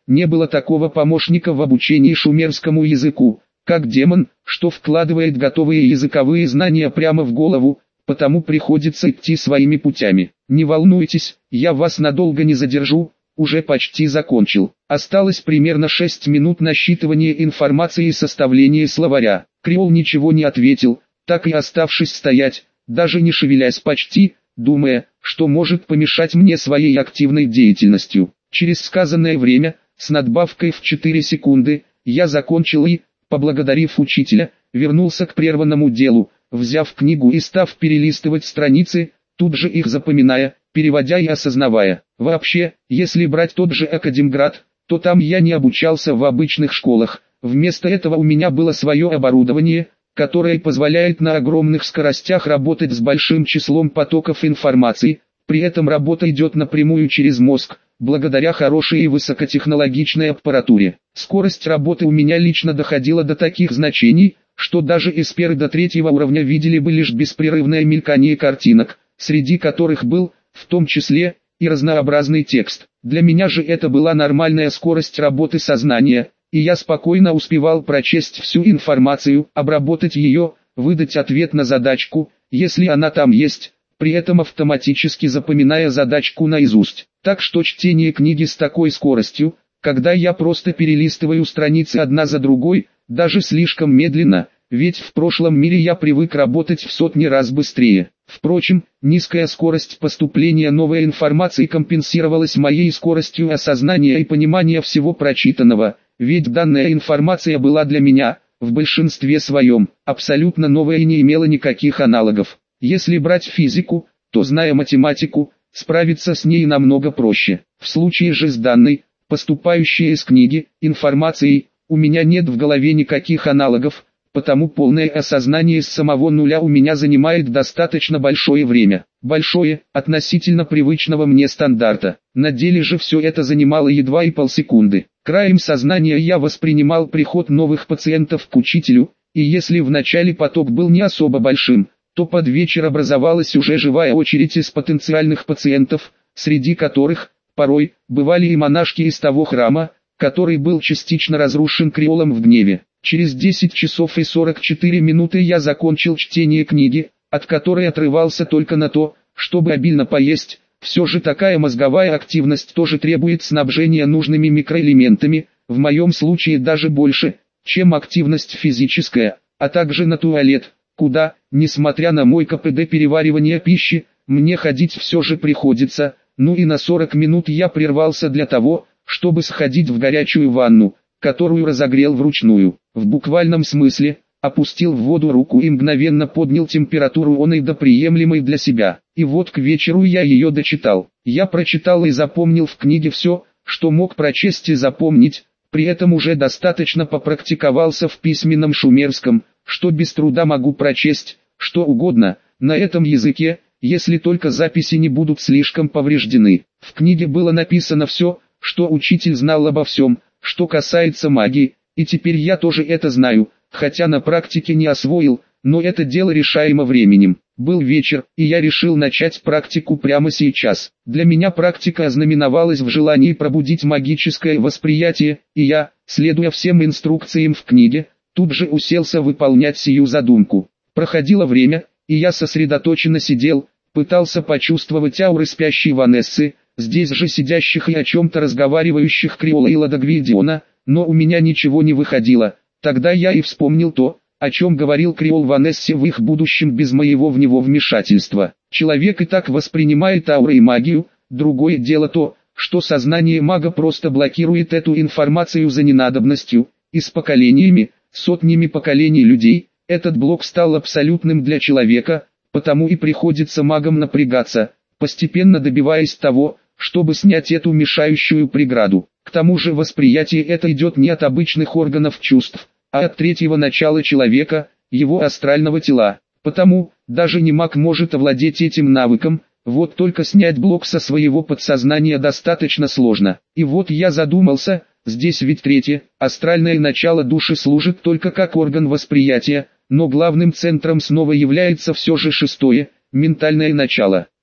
не было такого помощника в обучении шумерскому языку, как демон, что вкладывает готовые языковые знания прямо в голову, потому приходится идти своими путями. Не волнуйтесь, я вас надолго не задержу, уже почти закончил. Осталось примерно шесть минут на считывание информации и составление словаря. Креол ничего не ответил, так и оставшись стоять, даже не шевелясь почти, думая, что может помешать мне своей активной деятельностью. Через сказанное время, с надбавкой в четыре секунды, я закончил и, поблагодарив учителя, вернулся к прерванному делу, взяв книгу и став перелистывать страницы, тут же их запоминая, переводя и осознавая. Вообще, если брать тот же Академград, то там я не обучался в обычных школах, вместо этого у меня было свое оборудование, которое позволяет на огромных скоростях работать с большим числом потоков информации, при этом работа идет напрямую через мозг, благодаря хорошей и высокотехнологичной аппаратуре. Скорость работы у меня лично доходила до таких значений, что даже эсперы до третьего уровня видели бы лишь беспрерывное мелькание картинок, среди которых был, в том числе, и разнообразный текст. Для меня же это была нормальная скорость работы сознания, и я спокойно успевал прочесть всю информацию, обработать ее, выдать ответ на задачку, если она там есть, при этом автоматически запоминая задачку наизусть. Так что чтение книги с такой скоростью, когда я просто перелистываю страницы одна за другой, даже слишком медленно, ведь в прошлом мире я привык работать в сотни раз быстрее. Впрочем, низкая скорость поступления новой информации компенсировалась моей скоростью осознания и понимания всего прочитанного, ведь данная информация была для меня, в большинстве своем, абсолютно новая и не имела никаких аналогов. Если брать физику, то, зная математику, справиться с ней намного проще. В случае же с данной, поступающей из книги, информацией, у меня нет в голове никаких аналогов, потому полное осознание с самого нуля у меня занимает достаточно большое время. Большое, относительно привычного мне стандарта. На деле же все это занимало едва и полсекунды. Краем сознания я воспринимал приход новых пациентов к учителю, и если в начале поток был не особо большим, то под вечер образовалась уже живая очередь из потенциальных пациентов, среди которых, порой, бывали и монашки из того храма, который был частично разрушен Креолом в гневе. Через десять часов и сорок четыре минуты я закончил чтение книги, от которой отрывался только на то, чтобы обильно поесть. Все же такая мозговая активность тоже требует снабжения нужными микроэлементами, в моем случае даже больше, чем активность физическая, а также на туалет, куда, несмотря на мой ка пэ дэ переваривания пищи, мне ходить все же приходится. Ну и на сорок минут я прервался для того, чтобы сходить в горячую ванну, которую разогрел вручную. В буквальном смысле, опустил в воду руку и мгновенно поднял температуру оной до приемлемой для себя. И вот к вечеру я ее дочитал. Я прочитал и запомнил в книге все, что мог прочесть и запомнить, при этом уже достаточно попрактиковался в письменном шумерском, что без труда могу прочесть, что угодно, на этом языке, если только записи не будут слишком повреждены. В книге было написано все, что учитель знал обо всем, что касается магии, и теперь я тоже это знаю, хотя на практике не освоил, но это дело решаемо временем. Был вечер, и я решил начать практику прямо сейчас. Для меня практика ознаменовалась в желании пробудить магическое восприятие, и я, следуя всем инструкциям в книге, тут же уселся выполнять сию задумку. Проходило время, и я сосредоточенно сидел, пытался почувствовать ауры спящей Ванессы, здесь же сидящих и о чем-то разговаривающих Креола и Ладогвидиона, но у меня ничего не выходило. Тогда я и вспомнил то, о чем говорил Креол Ванессе в их будущем без моего в него вмешательства. Человек и так воспринимает ауры и магию, другое дело то, что сознание мага просто блокирует эту информацию за ненадобностью, и с поколениями, сотнями поколений людей, этот блок стал абсолютным для человека, потому и приходится магам напрягаться, постепенно добиваясь того, чтобы снять эту мешающую преграду. К тому же восприятие это идет не от обычных органов чувств, а от третьего начала человека, его астрального тела. Потому, даже не маг может овладеть этим навыком, вот только снять блок со своего подсознания достаточно сложно. И вот я задумался, здесь ведь третье, астральное начало души служит только как орган восприятия, но главным центром снова является все же шестое, ментальное начало.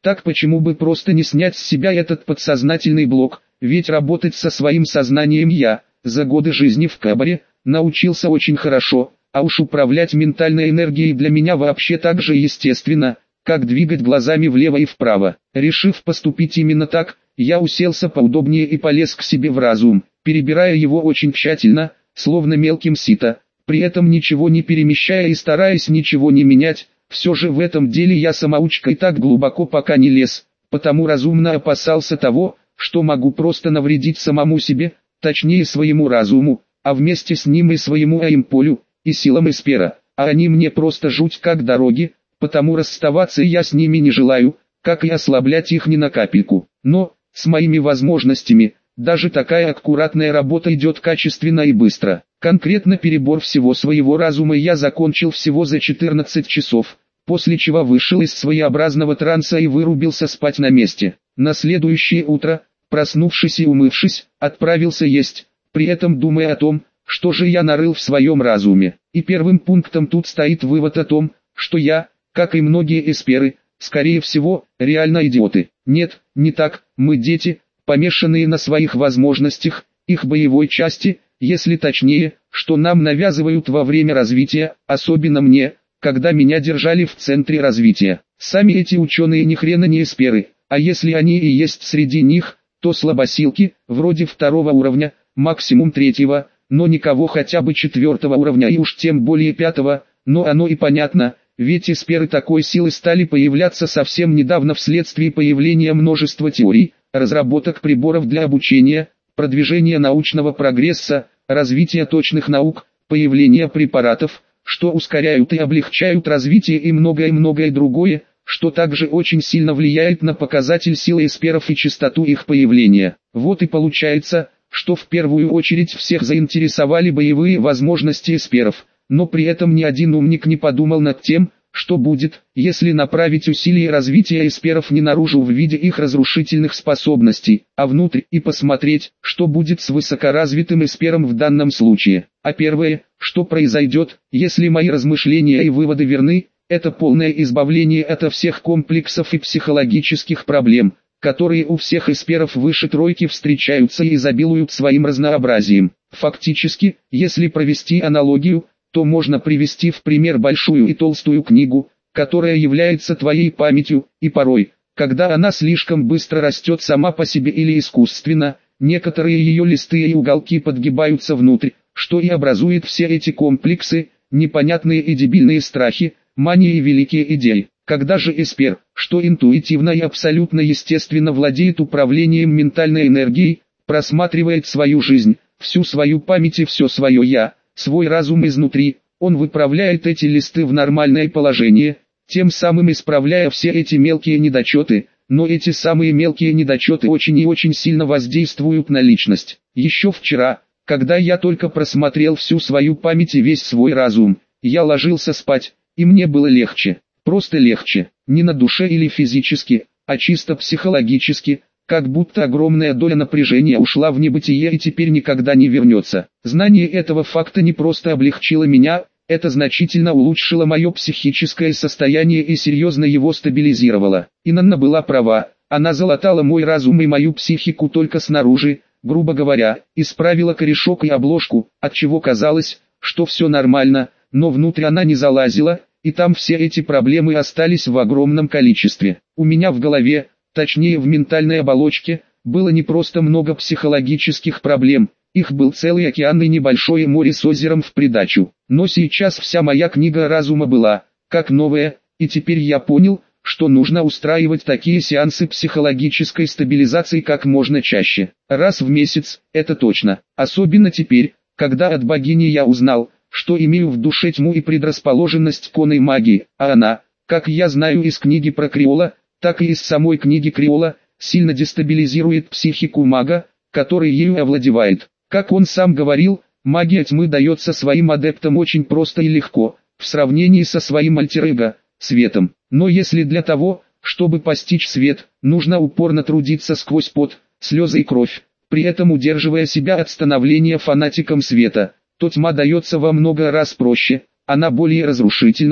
Так почему бы просто не снять с себя этот подсознательный блок, ведь работать со своим сознанием я, за годы жизни в Кабаре, научился очень хорошо, а уж управлять ментальной энергией для меня вообще так же естественно, как двигать глазами влево и вправо. Решив поступить именно так, я уселся поудобнее и полез к себе в разум, перебирая его очень тщательно, словно мелким сито, при этом ничего не перемещая и стараясь ничего не менять. Все же в этом деле я самоучка и так глубоко пока не лез, потому разумно опасался того, что могу просто навредить самому себе, точнее своему разуму, а вместе с ним и своему аимполю, и силам Эспера, а они мне просто жуть как дороги, потому расставаться я с ними не желаю, как и ослаблять их ни на капельку. Но, с моими возможностями, даже такая аккуратная работа идет качественно и быстро. Конкретно перебор всего своего разума я закончил всего за четырнадцать часов, после чего вышел из своеобразного транса и вырубился спать на месте. На следующее утро, проснувшись и умывшись, отправился есть, при этом думая о том, что же я нарыл в своем разуме. И первым пунктом тут стоит вывод о том, что я, как и многие эсперы, скорее всего, реально идиоты. Нет, не так, мы дети, помешанные на своих возможностях, их боевой части, если точнее, что нам навязывают во время развития, особенно мне, когда меня держали в центре развития. Сами эти ученые ни хрена не эсперы, а если они и есть среди них, то слабосилки, вроде второго уровня, максимум третьего, но никого хотя бы четвертого уровня и уж тем более пятого, но оно и понятно, ведь эсперы такой силы стали появляться совсем недавно вследствие появления множества теорий, разработок приборов для обучения, продвижения научного прогресса, развития точных наук, появления препаратов, что ускоряют и облегчают развитие и многое-многое другое, что также очень сильно влияет на показатель силы эсперов и частоту их появления. Вот и получается, что в первую очередь всех заинтересовали боевые возможности эсперов, но при этом ни один умник не подумал над тем, что будет, если направить усилия развития эсперов не наружу в виде их разрушительных способностей, а внутрь и посмотреть, что будет с высокоразвитым эспером в данном случае. А первое, что произойдет, если мои размышления и выводы верны, это полное избавление от всех комплексов и психологических проблем, которые у всех эсперов выше тройки встречаются и изобилуют своим разнообразием. Фактически, если провести аналогию, то можно привести в пример большую и толстую книгу, которая является твоей памятью, и порой, когда она слишком быстро растет сама по себе или искусственно, некоторые ее листы и уголки подгибаются внутрь, что и образует все эти комплексы, непонятные и дебильные страхи, мании и великие идеи. Когда же эспер, что интуитивно и абсолютно естественно владеет управлением ментальной энергией, просматривает свою жизнь, всю свою память и все свое «я», свой разум изнутри, он выправляет эти листы в нормальное положение, тем самым исправляя все эти мелкие недочеты, но эти самые мелкие недочеты очень и очень сильно воздействуют на личность. Еще вчера, когда я только просмотрел всю свою память и весь свой разум, я ложился спать, и мне было легче, просто легче, не на душе или физически, а чисто психологически, как будто огромная доля напряжения ушла в небытие и теперь никогда не вернется. Знание этого факта не просто облегчило меня, это значительно улучшило мое психическое состояние и серьезно его стабилизировало. И Нанна была права, она залатала мой разум и мою психику только снаружи, грубо говоря, исправила корешок и обложку, отчего казалось, что все нормально, но внутрь она не залазила, и там все эти проблемы остались в огромном количестве. У меня в голове, точнее в ментальной оболочке, было не просто много психологических проблем, их был целый океан и небольшое море с озером в придачу. Но сейчас вся моя книга разума была, как новая, и теперь я понял, что нужно устраивать такие сеансы психологической стабилизации как можно чаще. Раз в месяц, это точно. Особенно теперь, когда от богини я узнал, что имею в душе тьму и предрасположенность к оной магии, а она, как я знаю из книги про Криола, так и из самой книги Криола, сильно дестабилизирует психику мага, который ею овладевает. Как он сам говорил, магия тьмы дается своим адептам очень просто и легко, в сравнении со своим альтер-эго, светом. Но если для того, чтобы постичь свет, нужно упорно трудиться сквозь пот, слезы и кровь, при этом удерживая себя от становления фанатиком света, то тьма дается во много раз проще, она более разрушительна,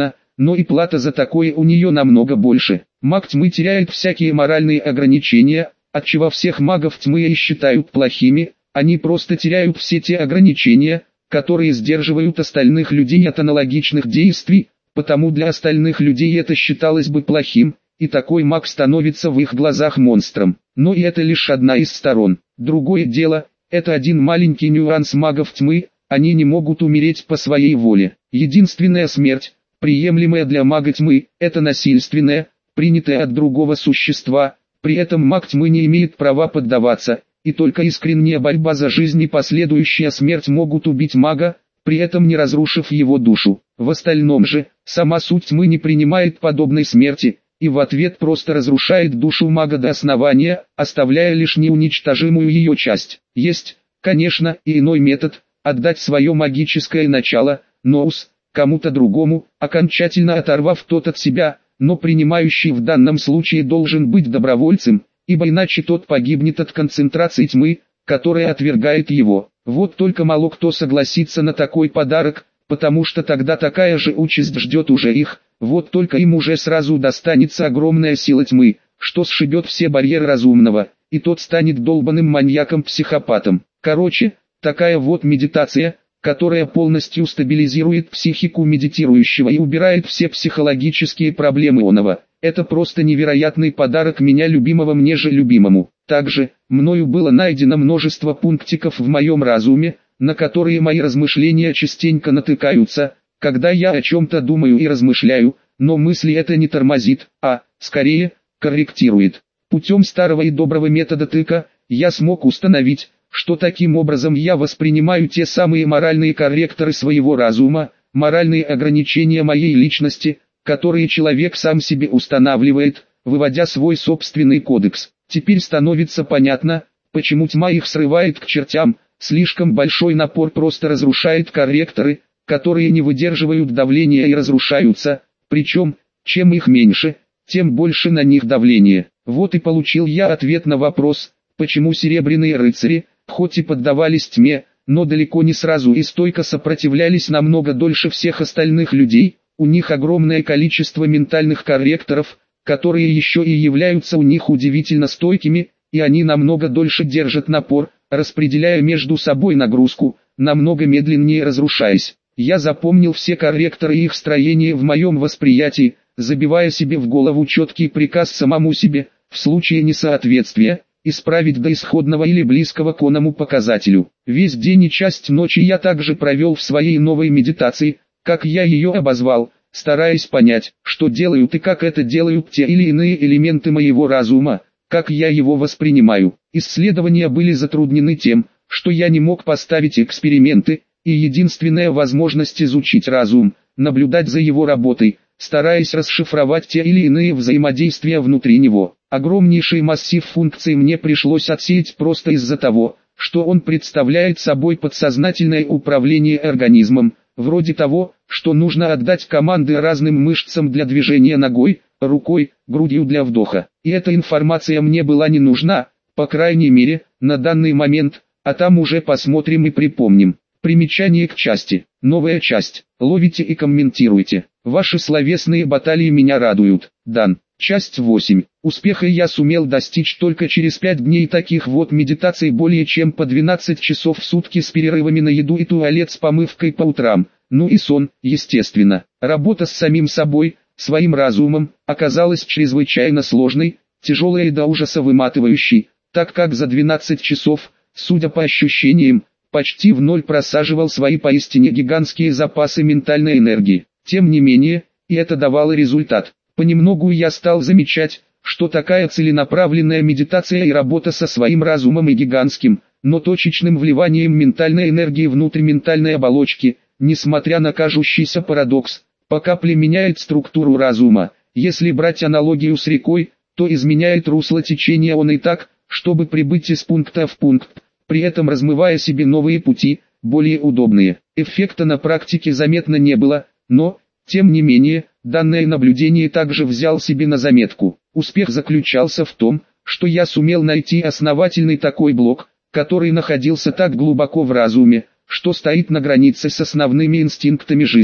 но и плата за такое у нее намного больше. Маг тьмы теряет всякие моральные ограничения, отчего всех магов тьмы и считают плохими, они просто теряют все те ограничения, которые сдерживают остальных людей от аналогичных действий, потому для остальных людей это считалось бы плохим, и такой маг становится в их глазах монстром. Но и это лишь одна из сторон. Другое дело, это один маленький нюанс магов тьмы, они не могут умереть по своей воле. Единственная смерть, приемлемая для мага тьмы, это насильственная, принятая от другого существа, при этом маг тьмы не имеет права поддаваться, и только искренняя борьба за жизнь и последующая смерть могут убить мага, при этом не разрушив его душу. В остальном же, сама суть тьмы не принимает подобной смерти, и в ответ просто разрушает душу мага до основания, оставляя лишь неуничтожимую ее часть. Есть, конечно, и иной метод – отдать свое магическое начало, ноус, кому-то другому, окончательно оторвав тот от себя, но принимающий в данном случае должен быть добровольцем, ибо иначе тот погибнет от концентрации тьмы, которая отвергает его. Вот только мало кто согласится на такой подарок, потому что тогда такая же участь ждет уже их, вот только им уже сразу достанется огромная сила тьмы, что сшибет все барьеры разумного, и тот станет долбаным маньяком-психопатом. Короче, такая вот медитация, которая полностью стабилизирует психику медитирующего и убирает все психологические проблемы оного. Это просто невероятный подарок меня любимого мне же любимому. Также, мною было найдено множество пунктиков в моем разуме, на которые мои размышления частенько натыкаются, когда я о чем-то думаю и размышляю, но мысли это не тормозит, а, скорее, корректирует. Путем старого и доброго метода тыка, я смог установить, что таким образом я воспринимаю те самые моральные корректоры своего разума, моральные ограничения моей личности, которые человек сам себе устанавливает, выводя свой собственный кодекс. Теперь становится понятно, почему тьма их срывает к чертям, слишком большой напор просто разрушает корректоры, которые не выдерживают давления и разрушаются, причем, чем их меньше, тем больше на них давление. Вот и получил я ответ на вопрос, почему серебряные рыцари, хоть и поддавались тьме, но далеко не сразу и стойко сопротивлялись намного дольше всех остальных людей. У них огромное количество ментальных корректоров, которые еще и являются у них удивительно стойкими, и они намного дольше держат напор, распределяя между собой нагрузку, намного медленнее разрушаясь. Я запомнил все корректоры и их строение в моем восприятии, забивая себе в голову четкий приказ самому себе, в случае несоответствия, исправить до исходного или близкого к оному показателю. Весь день и часть ночи я также провел в своей новой медитации, как я ее обозвал, стараясь понять, что делают и как это делают те или иные элементы моего разума, как я его воспринимаю. Исследования были затруднены тем, что я не мог поставить эксперименты, и единственная возможность изучить разум, наблюдать за его работой, стараясь расшифровать те или иные взаимодействия внутри него. Огромнейший массив функций мне пришлось отсеять просто из-за того, что он представляет собой подсознательное управление организмом, вроде того, что нужно отдать команды разным мышцам для движения ногой, рукой, грудью для вдоха. И эта информация мне была не нужна, по крайней мере, на данный момент, а там уже посмотрим и припомним. Примечание к части. Новая часть. Ловите и комментируйте. Ваши словесные баталии меня радуют. Дан. Часть восемь. Успеха я сумел достичь только через пять дней таких вот медитаций более чем по двенадцать часов в сутки с перерывами на еду и туалет с помывкой по утрам. Ну и сон, естественно. Работа с самим собой, своим разумом, оказалась чрезвычайно сложной, тяжелой и до ужаса выматывающей, так как за двенадцать часов, судя по ощущениям, почти в ноль просаживал свои поистине гигантские запасы ментальной энергии. Тем не менее, и это давало результат. Понемногу я стал замечать, что такая целенаправленная медитация и работа со своим разумом и гигантским, но точечным вливанием ментальной энергии внутрь ментальной оболочки, несмотря на кажущийся парадокс, по капле меняет структуру разума. Если брать аналогию с рекой, то изменяет русло течения он и так, чтобы прибыть из пункта в пункт, при этом размывая себе новые пути, более удобные. Эффекта на практике заметно не было, но, тем не менее, данное наблюдение также взял себе на заметку. Успех заключался в том, что я сумел найти основательный такой блок, который находился так глубоко в разуме, что стоит на границе с основными инстинктами жизни.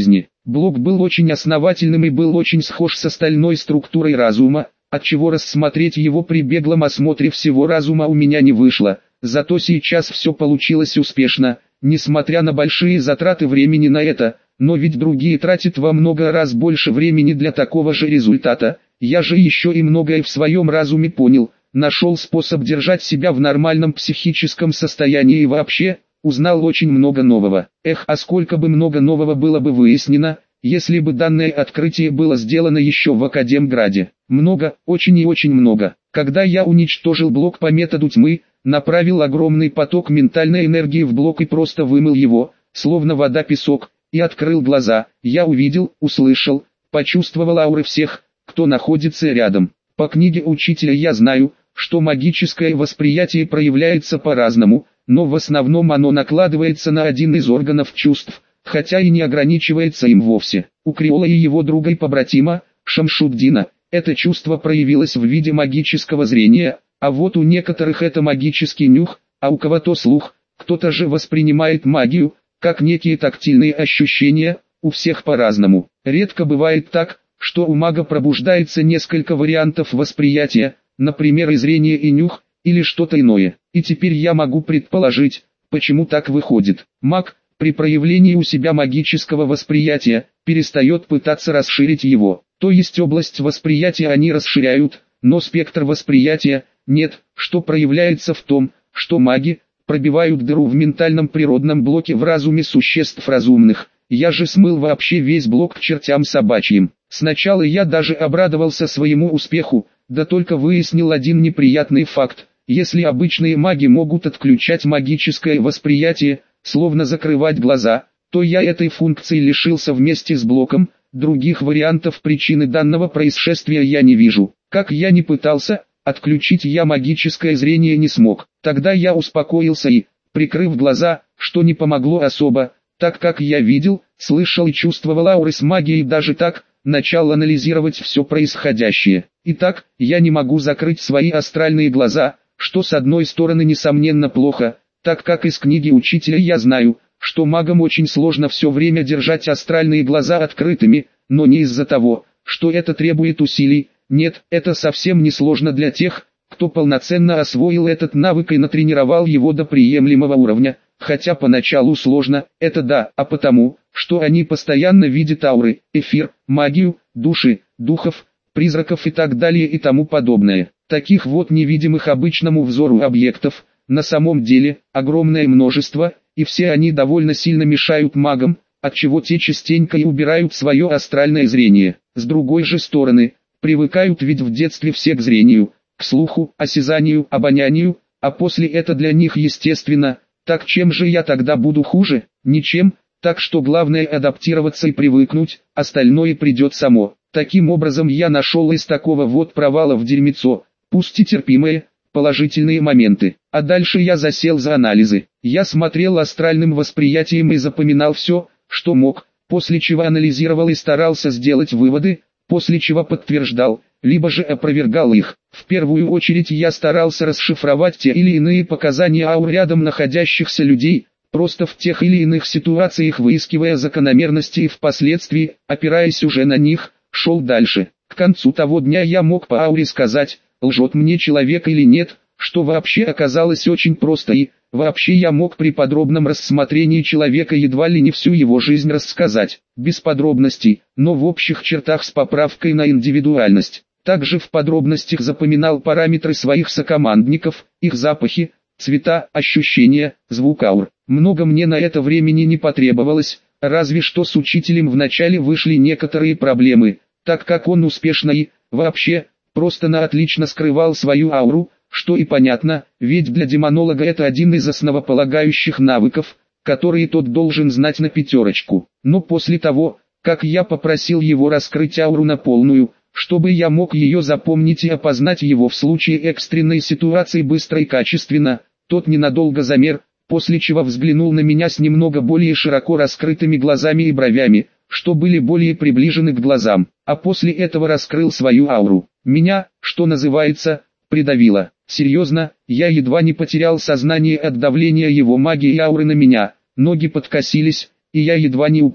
Блок был очень основательным и был очень схож с остальной структурой разума, отчего рассмотреть его при беглом осмотре всего разума у меня не вышло. Зато сейчас все получилось успешно, несмотря на большие затраты времени на это, но ведь другие тратят во много раз больше времени для такого же результата. Я же еще и многое в своем разуме понял, нашел способ держать себя в нормальном психическом состоянии и вообще, узнал очень много нового. Эх, а сколько бы много нового было бы выяснено, если бы данное открытие было сделано еще в Академграде. Много, очень и очень много. Когда я уничтожил блок по методу тьмы, направил огромный поток ментальной энергии в блок и просто вымыл его, словно вода песок, и открыл глаза, я увидел, услышал, почувствовал ауры всех, кто находится рядом. По книге учителя я знаю, что магическое восприятие проявляется по-разному, но в основном оно накладывается на один из органов чувств, хотя и не ограничивается им вовсе. У Криола и его друга и побратима, Шамшуддина, это чувство проявилось в виде магического зрения, а вот у некоторых это магический нюх, а у кого-то слух, кто-то же воспринимает магию, как некие тактильные ощущения, у всех по-разному. Редко бывает так, что у мага пробуждается несколько вариантов восприятия, например и зрение и нюх, или что-то иное. И теперь я могу предположить, почему так выходит. Маг, при проявлении у себя магического восприятия, перестает пытаться расширить его. То есть область восприятия они расширяют, но спектр восприятия нет, что проявляется в том, что маги пробивают дыру в ментальном природном блоке в разуме существ разумных. Я же смыл вообще весь блок к чертям собачьим. Сначала я даже обрадовался своему успеху, да только выяснил один неприятный факт. Если обычные маги могут отключать магическое восприятие, словно закрывать глаза, то я этой функции лишился вместе с блоком. Других вариантов причины данного происшествия я не вижу. Как я ни пытался, отключить я магическое зрение не смог. Тогда я успокоился и, прикрыв глаза, что не помогло особо, так как я видел, слышал и чувствовал ауры с магией, даже так, начал анализировать все происходящее. Итак, я не могу закрыть свои астральные глаза, что с одной стороны несомненно плохо, так как из книги учителя я знаю, что магам очень сложно все время держать астральные глаза открытыми, но не из-за того, что это требует усилий. Нет, это совсем не сложно для тех, кто полноценно освоил этот навык и натренировал его до приемлемого уровня, хотя поначалу сложно, это да, а потому, что они постоянно видят ауры, эфир, магию, души, духов, призраков и так далее и тому подобное. Таких вот невидимых обычному взору объектов, на самом деле, огромное множество, и все они довольно сильно мешают магам, отчего те частенько и убирают свое астральное зрение. С другой же стороны, привыкают ведь в детстве все к зрению, к слуху, осязанию, обонянию, а после это для них естественно. Так чем же я тогда буду хуже? Ничем, так что главное адаптироваться и привыкнуть, остальное придет само. Таким образом я нашел из такого вот провала в дерьмецо, пусть и терпимые, положительные моменты. А дальше я засел за анализы. Я смотрел астральным восприятием и запоминал все, что мог, после чего анализировал и старался сделать выводы, после чего подтверждал, либо же опровергал их. В первую очередь я старался расшифровать те или иные показания аур рядом находящихся людей, просто в тех или иных ситуациях выискивая закономерности и впоследствии, опираясь уже на них, шел дальше. К концу того дня я мог по ауре сказать, лжет мне человек или нет, что вообще оказалось очень просто и, вообще я мог при подробном рассмотрении человека едва ли не всю его жизнь рассказать, без подробностей, но в общих чертах с поправкой на индивидуальность. Также в подробностях запоминал параметры своих сокомандников, их запахи, цвета, ощущения, звук аур. Много мне на это времени не потребовалось, разве что с учителем вначале вышли некоторые проблемы, так как он успешно и, вообще, просто на отлично скрывал свою ауру, что и понятно, ведь для демонолога это один из основополагающих навыков, которые тот должен знать на пятерочку. Но после того, как я попросил его раскрыть ауру на полную, чтобы я мог ее запомнить и опознать его в случае экстренной ситуации быстро и качественно, тот ненадолго замер, после чего взглянул на меня с немного более широко раскрытыми глазами и бровями, что были более приближены к глазам, а после этого раскрыл свою ауру. Меня, что называется, придавило. Серьезно, я едва не потерял сознание от давления его магии и ауры на меня, ноги подкосились, и я едва не упал.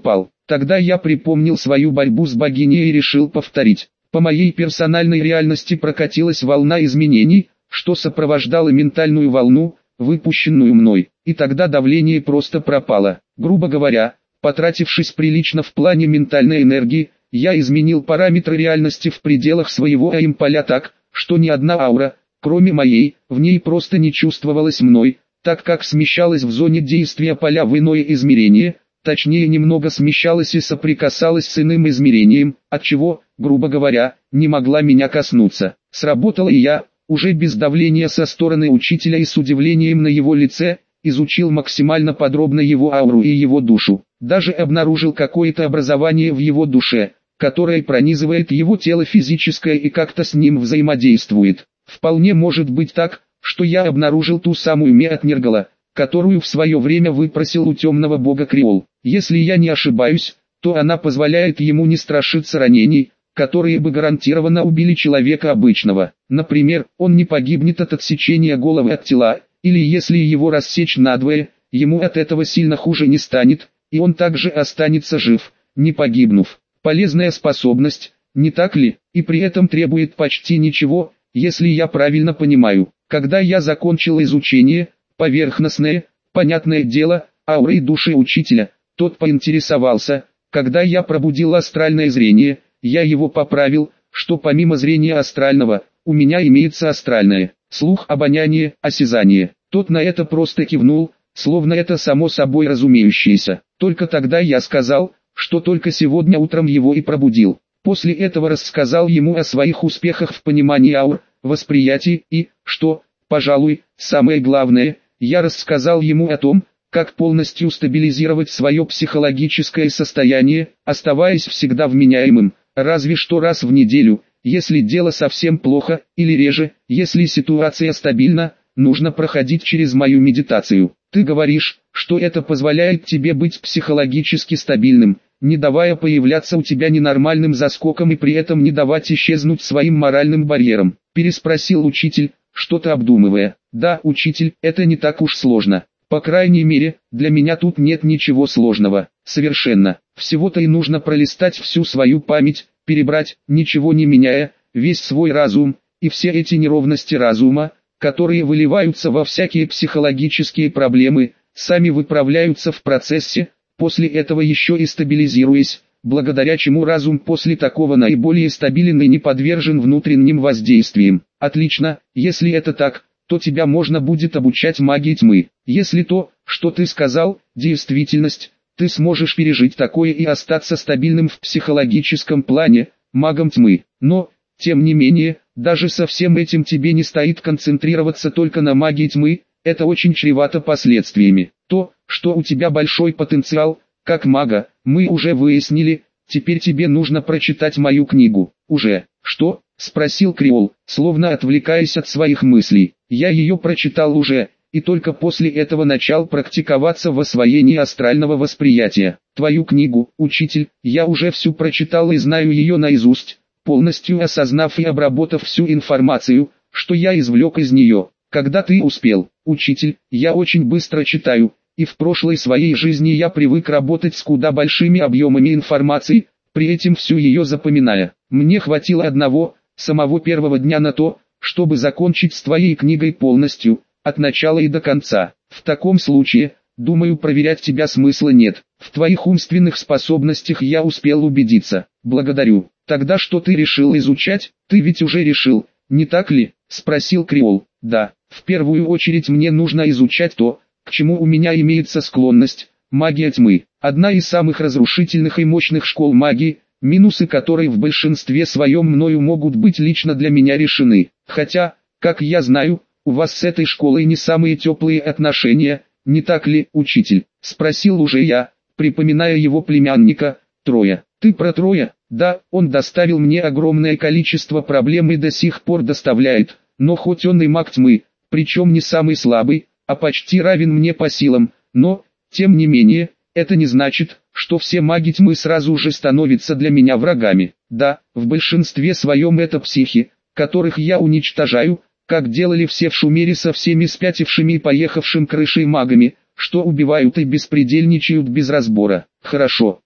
Тогда я припомнил свою борьбу с богиней и решил повторить. По моей персональной реальности прокатилась волна изменений, что сопровождало ментальную волну, выпущенную мной, и тогда давление просто пропало. Грубо говоря, потратившись прилично в плане ментальной энергии, я изменил параметры реальности в пределах своего АИМ-поля так, что ни одна аура, кроме моей, в ней просто не чувствовалась мной, так как смещалась в зоне действия поля в иное измерение, точнее немного смещалась и соприкасалась с иным измерением, отчего, грубо говоря, не могла меня коснуться. Сработало и я, уже без давления со стороны учителя и с удивлением на его лице, изучил максимально подробно его ауру и его душу. Даже обнаружил какое-то образование в его душе, которое пронизывает его тело физическое и как-то с ним взаимодействует. Вполне может быть так, что я обнаружил ту самую Меат Нергала, которую в свое время выпросил у темного бога Креол. Если я не ошибаюсь, то она позволяет ему не страшиться ранений, которые бы гарантированно убили человека обычного. Например, он не погибнет от отсечения головы от тела, или если его рассечь надвое, ему от этого сильно хуже не станет, и он также останется жив, не погибнув. Полезная способность, не так ли, и при этом требует почти ничего, если я правильно понимаю. Когда я закончил изучение, поверхностное, понятное дело, ауры и души учителя, тот поинтересовался, когда я пробудил астральное зрение, я его поправил, что помимо зрения астрального, у меня имеется астральное, слух, обоняние, осязание. Тот на это просто кивнул, словно это само собой разумеющееся. Только тогда я сказал, что только сегодня утром его и пробудил. После этого рассказал ему о своих успехах в понимании аур, восприятии и, что, пожалуй, самое главное, я рассказал ему о том, как полностью стабилизировать свое психологическое состояние, оставаясь всегда вменяемым, разве что раз в неделю, если дело совсем плохо, или реже, если ситуация стабильна, нужно проходить через мою медитацию. Ты говоришь, что это позволяет тебе быть психологически стабильным, не давая появляться у тебя ненормальным заскокам и при этом не давать исчезнуть своим моральным барьерам, переспросил учитель, что-то обдумывая. Да, учитель, это не так уж сложно. По крайней мере, для меня тут нет ничего сложного. Совершенно. Всего-то и нужно пролистать всю свою память, перебрать, ничего не меняя, весь свой разум, и все эти неровности разума, которые выливаются во всякие психологические проблемы, сами выправляются в процессе, после этого еще и стабилизируясь, благодаря чему разум после такого наиболее стабилен и не подвержен внутренним воздействиям. Отлично, если это так, то тебя можно будет обучать магии тьмы. Если то, что ты сказал, действительность, ты сможешь пережить такое и остаться стабильным в психологическом плане, магом тьмы. Но, тем не менее, даже со всем этим тебе не стоит концентрироваться только на магии тьмы, это очень чревато последствиями. То, что у тебя большой потенциал, как мага, мы уже выяснили, теперь тебе нужно прочитать мою книгу. Уже, что? Спросил Креол, словно отвлекаясь от своих мыслей. Я ее прочитал уже, и только после этого начал практиковаться в освоении астрального восприятия. Твою книгу, учитель, я уже всю прочитал и знаю ее наизусть, полностью осознав и обработав всю информацию, что я извлек из нее. Когда ты успел, учитель, я очень быстро читаю, и в прошлой своей жизни я привык работать с куда большими объемами информации, при этом всю ее запоминая. Мне хватило одного, самого первого дня на то, чтобы закончить с твоей книгой полностью, от начала и до конца. В таком случае, думаю, проверять тебя смысла нет. В твоих умственных способностях я успел убедиться. Благодарю. Тогда что ты решил изучать? Ты ведь уже решил, не так ли? Спросил Креол. Да, в первую очередь мне нужно изучать то, к чему у меня имеется склонность, магия тьмы. Одна из самых разрушительных и мощных школ магии, минусы которой в большинстве своем мною могут быть лично для меня решены. Хотя, как я знаю, у вас с этой школой не самые теплые отношения, не так ли, учитель? Спросил уже я, припоминая его племянника, Троя. Ты про Троя? Да, он доставил мне огромное количество проблем и до сих пор доставляет, но хоть он и маг тьмы, причем не самый слабый, а почти равен мне по силам, но, тем не менее, это не значит, что все маги тьмы сразу же становятся для меня врагами. Да, в большинстве своем это психи, которых я уничтожаю, как делали все в Шумере со всеми спятившими и поехавшим крышей магами, что убивают и беспредельничают без разбора. Хорошо,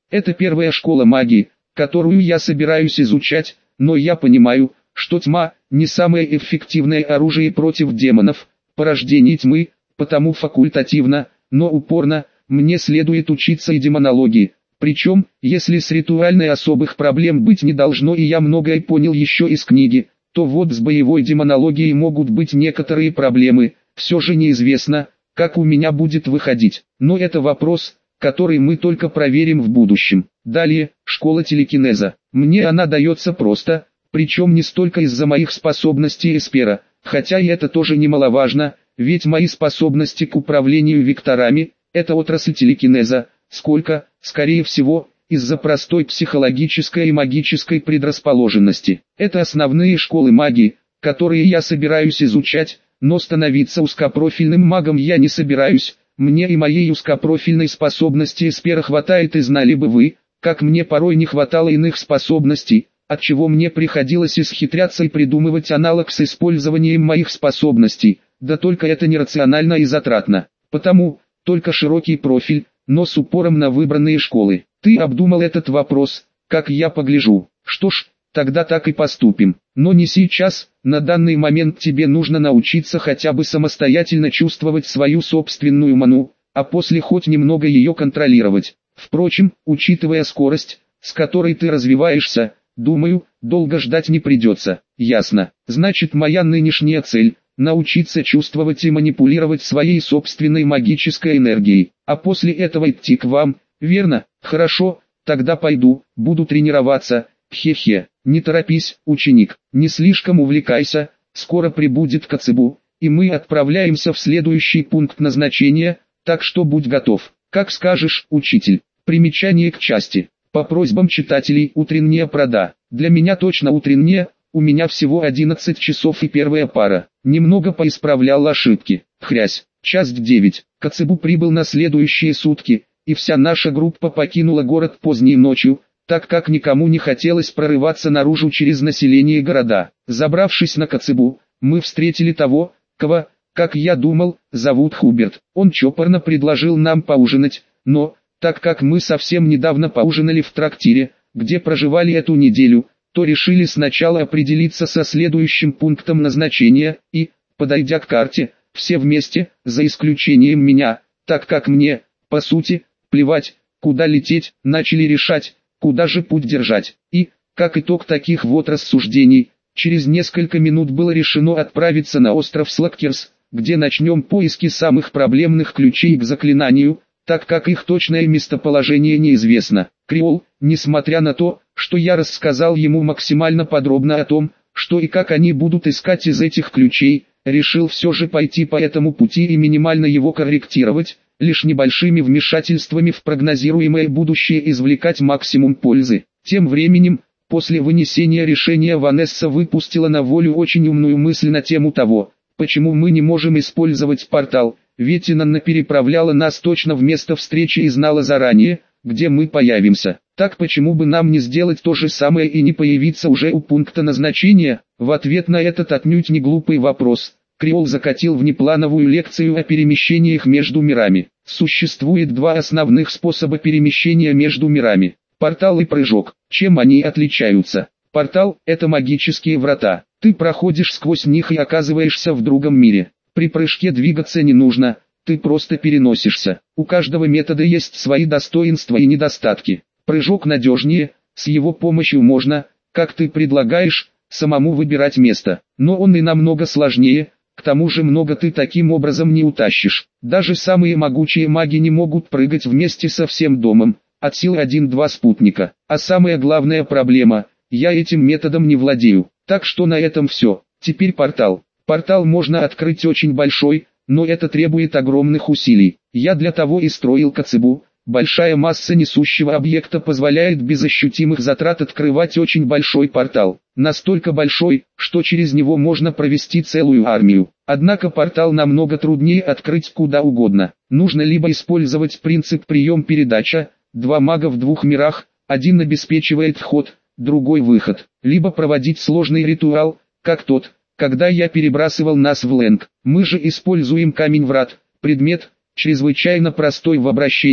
Это первая школа магии, которую я собираюсь изучать, но я понимаю, что тьма – не самое эффективное оружие против демонов, порождений тьмы, потому факультативно, но упорно, мне следует учиться и демонологии. Причем, если с ритуальной особых проблем быть не должно и я многое понял еще из книги, то вот с боевой демонологией могут быть некоторые проблемы, все же неизвестно, как у меня будет выходить. Но это вопрос, который мы только проверим в будущем. Далее, школа телекинеза. Мне она дается просто, причем не столько из-за моих способностей эспера, хотя и это тоже немаловажно, ведь мои способности к управлению векторами – это отрасль телекинеза, сколько, скорее всего, из-за простой психологической и магической предрасположенности. Это основные школы магии, которые я собираюсь изучать, но становиться узкопрофильным магом я не собираюсь. Мне и моей узкопрофильной способности эспера хватает, и знали бы вы, как мне порой не хватало иных способностей, отчего мне приходилось исхитряться и придумывать аналог с использованием моих способностей, да только это нерационально и затратно. Потому, только широкий профиль, но с упором на выбранные школы. Ты обдумал этот вопрос, как я погляжу. Что ж, тогда так и поступим. Но не сейчас, на данный момент тебе нужно научиться хотя бы самостоятельно чувствовать свою собственную ману, а после хоть немного ее контролировать. Впрочем, учитывая скорость, с которой ты развиваешься, думаю, долго ждать не придется. Ясно. Значит, моя нынешняя цель – научиться чувствовать и манипулировать своей собственной магической энергией, а после этого идти к вам, верно? Хорошо, тогда пойду, буду тренироваться. Хе-хе, не торопись, ученик, не слишком увлекайся, скоро прибудет Коцебу, и мы отправляемся в следующий пункт назначения, так что будь готов. Как скажешь, учитель. Примечание к части. По просьбам читателей утренняя прода. Для меня точно утренняя, у меня всего одиннадцать часов и первая пара. Немного поисправлял ошибки. Хрясь. Часть девять. Коцебу прибыл на следующие сутки, и вся наша группа покинула город поздней ночью, так как никому не хотелось прорываться наружу через население города. Забравшись на Коцебу, мы встретили того, кого, как я думал, зовут Хуберт. Он чопорно предложил нам поужинать, но, так как мы совсем недавно поужинали в трактире, где проживали эту неделю, то решили сначала определиться со следующим пунктом назначения, и, подойдя к карте, все вместе, за исключением меня, так как мне, по сути, плевать, куда лететь, начали решать, куда же путь держать. И, как итог таких вот рассуждений, через несколько минут было решено отправиться на остров Слаккерс, где начнем поиски самых проблемных ключей к заклинанию, так как их точное местоположение неизвестно. Креол, несмотря на то, что я рассказал ему максимально подробно о том, что и как они будут искать из этих ключей, решил все же пойти по этому пути и минимально его корректировать, лишь небольшими вмешательствами в прогнозируемое будущее извлекать максимум пользы. Тем временем, после вынесения решения Ванесса выпустила на волю очень умную мысль на тему того, почему мы не можем использовать портал, ведь Инанна переправляла нас точно в место встречи и знала заранее, где мы появимся. Так почему бы нам не сделать то же самое и не появиться уже у пункта назначения? В ответ на этот отнюдь не глупый вопрос, Креол закатил внеплановую лекцию о перемещениях между мирами. Существует два основных способа перемещения между мирами. Портал и прыжок. Чем они отличаются? Портал – это магические врата. Ты проходишь сквозь них и оказываешься в другом мире. При прыжке двигаться не нужно, ты просто переносишься. У каждого метода есть свои достоинства и недостатки. Прыжок надежнее, с его помощью можно, как ты предлагаешь, самому выбирать место. Но он и намного сложнее. К тому же много ты таким образом не утащишь. Даже самые могучие маги не могут прыгать вместе со всем домом, от силы один-два спутника. А самая главная проблема, я этим методом не владею. Так что на этом все. Теперь портал. Портал можно открыть очень большой, но это требует огромных усилий. Я для того и строил Коцебу. Большая масса несущего объекта позволяет без ощутимых затрат открывать очень большой портал. Настолько большой, что через него можно провести целую армию. Однако портал намного труднее открыть куда угодно. Нужно либо использовать принцип прием-передача, два мага в двух мирах, один обеспечивает вход, другой выход. Либо проводить сложный ритуал, как тот, когда я перебрасывал нас в Лэнг. Мы же используем камень врат, предмет, чрезвычайно простой в обращении,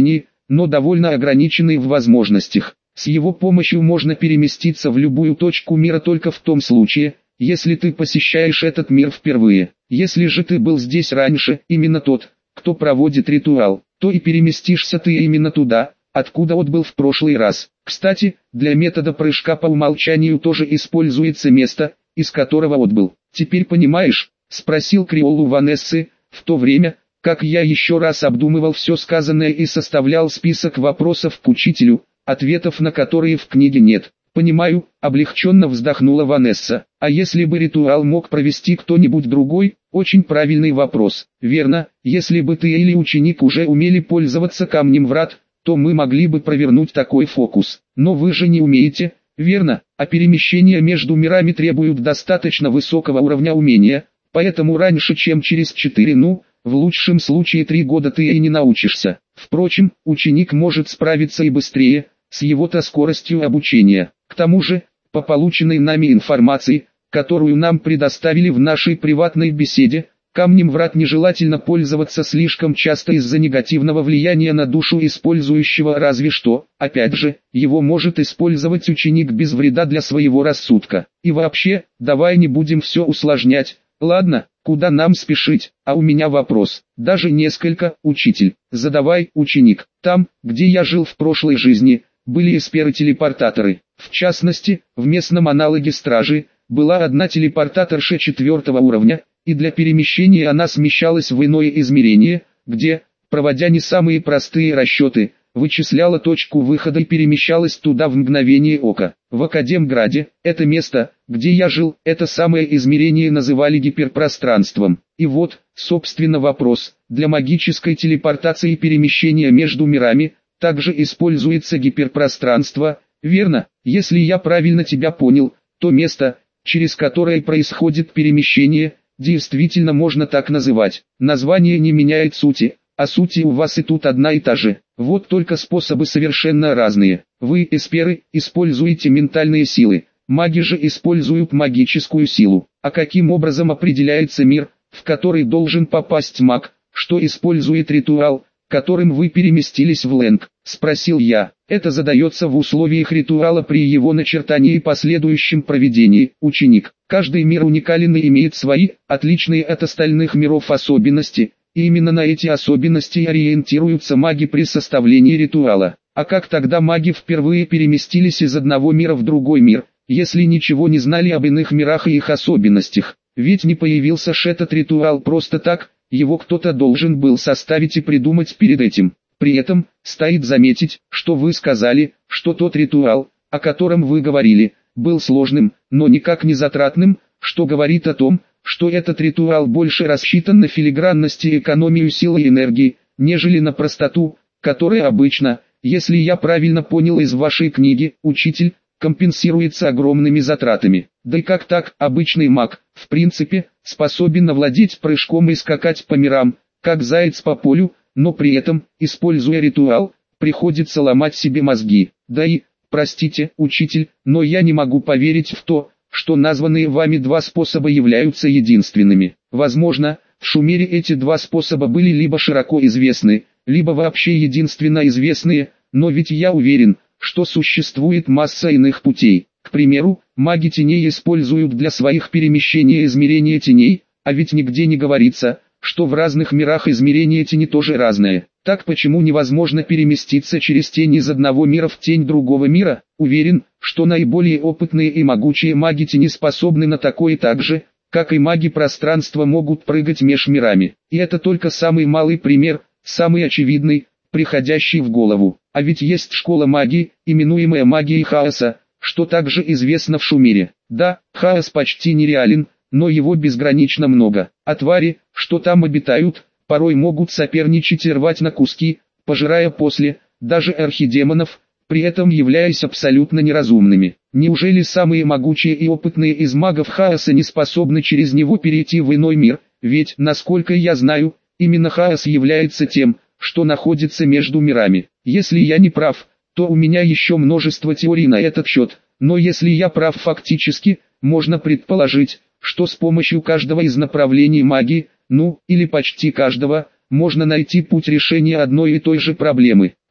но довольно ограниченный в возможностях. С его помощью можно переместиться в любую точку мира только в том случае, если ты посещаешь этот мир впервые. Если же ты был здесь раньше, именно тот, кто проводит ритуал, то и переместишься ты именно туда, откуда отбыл в прошлый раз. Кстати, для метода прыжка по умолчанию тоже используется место, из которого отбыл. «Теперь понимаешь?» – спросил Креол у Ванессы, в то время, как я еще раз обдумывал все сказанное и составлял список вопросов к учителю, ответов на которые в книге нет. «Понимаю», – облегченно вздохнула Ванесса. «А если бы ритуал мог провести кто-нибудь другой?» Очень правильный вопрос. Верно, если бы ты или ученик уже умели пользоваться камнем врат, то мы могли бы провернуть такой фокус. Но вы же не умеете, верно? А перемещения между мирами требуют достаточно высокого уровня умения, поэтому раньше, чем через четыре, ну, в лучшем случае три года ты и не научишься. Впрочем, ученик может справиться и быстрее, с его-то скоростью обучения. К тому же, по полученной нами информации, которую нам предоставили в нашей приватной беседе, камнем врат нежелательно пользоваться слишком часто из-за негативного влияния на душу использующего, разве что, опять же, его может использовать ученик без вреда для своего рассудка. И вообще, давай не будем все усложнять, ладно, куда нам спешить? А у меня вопрос, даже несколько, учитель. Задавай, ученик. Там, где я жил в прошлой жизни, были эсперы-телепортаторы. В частности, в местном аналоге стражи, была одна телепортаторша четвертого уровня, и для перемещения она смещалась в иное измерение, где, проводя не самые простые расчеты, вычисляла точку выхода и перемещалась туда в мгновение ока. В Академграде, это место, где я жил, это самое измерение называли гиперпространством. И вот, собственно, вопрос, для магической телепортации и перемещения между мирами, также используется гиперпространство, верно? Если я правильно тебя понял, то место, через которое происходит перемещение, действительно можно так называть. Название не меняет сути, а сути у вас и тут одна и та же. Вот только способы совершенно разные. Вы, эсперы, используете ментальные силы, маги же используют магическую силу. А каким образом определяется мир, в который должен попасть маг, что использует ритуал, которым вы переместились в Лэнг? Спросил я. Это задается в условиях ритуала при его начертании и последующем проведении. Ученик. Каждый мир уникален и имеет свои, отличные от остальных миров особенности, и именно на эти особенности ориентируются маги при составлении ритуала. А как тогда маги впервые переместились из одного мира в другой мир, если ничего не знали об иных мирах и их особенностях? Ведь не появился ж этот ритуал просто так, его кто-то должен был составить и придумать перед этим. При этом, стоит заметить, что вы сказали, что тот ритуал, о котором вы говорили, был сложным, но никак не затратным, что говорит о том, что этот ритуал больше рассчитан на филигранность и экономию силы и энергии, нежели на простоту, которая обычно, если я правильно понял из вашей книги, учитель, компенсируется огромными затратами. Да и как так, обычный маг, в принципе, способен овладеть прыжком и скакать по мирам, как заяц по полю, но при этом, используя ритуал, приходится ломать себе мозги. Да и, простите, учитель, но я не могу поверить в то, что названные вами два способа являются единственными. Возможно, в Шумере эти два способа были либо широко известны, либо вообще единственно известные, но ведь я уверен, что существует масса иных путей. К примеру, маги теней используют для своих перемещений измерения теней, а ведь нигде не говорится, что в разных мирах измерения тени тоже разные. Так почему невозможно переместиться через тень из одного мира в тень другого мира? Уверен, что наиболее опытные и могучие маги тени способны на такое так же, как и маги пространства могут прыгать меж мирами. И это только самый малый пример, самый очевидный, приходящий в голову. А ведь есть школа магии, именуемая магией хаоса, что также известно в Шумере. Да, хаос почти нереален, но его безгранично много. А твари, что там обитают, порой могут соперничать и рвать на куски, пожирая после, даже архидемонов, при этом являясь абсолютно неразумными. Неужели самые могучие и опытные из магов хаоса не способны через него перейти в иной мир? Ведь, насколько я знаю, именно хаос является тем, что находится между мирами. Если я не прав, то у меня еще множество теорий на этот счет, но если я прав фактически, можно предположить, что с помощью каждого из направлений магии, ну, или почти каждого, можно найти путь решения одной и той же проблемы.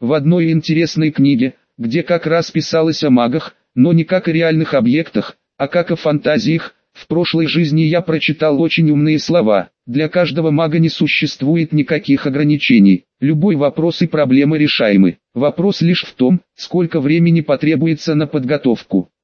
В одной интересной книге, где как раз писалось о магах, но не как о реальных объектах, а как о фантазиях, в прошлой жизни я прочитал очень умные слова. Для каждого мага не существует никаких ограничений. Любой вопрос и проблема решаемы. Вопрос лишь в том, сколько времени потребуется на подготовку.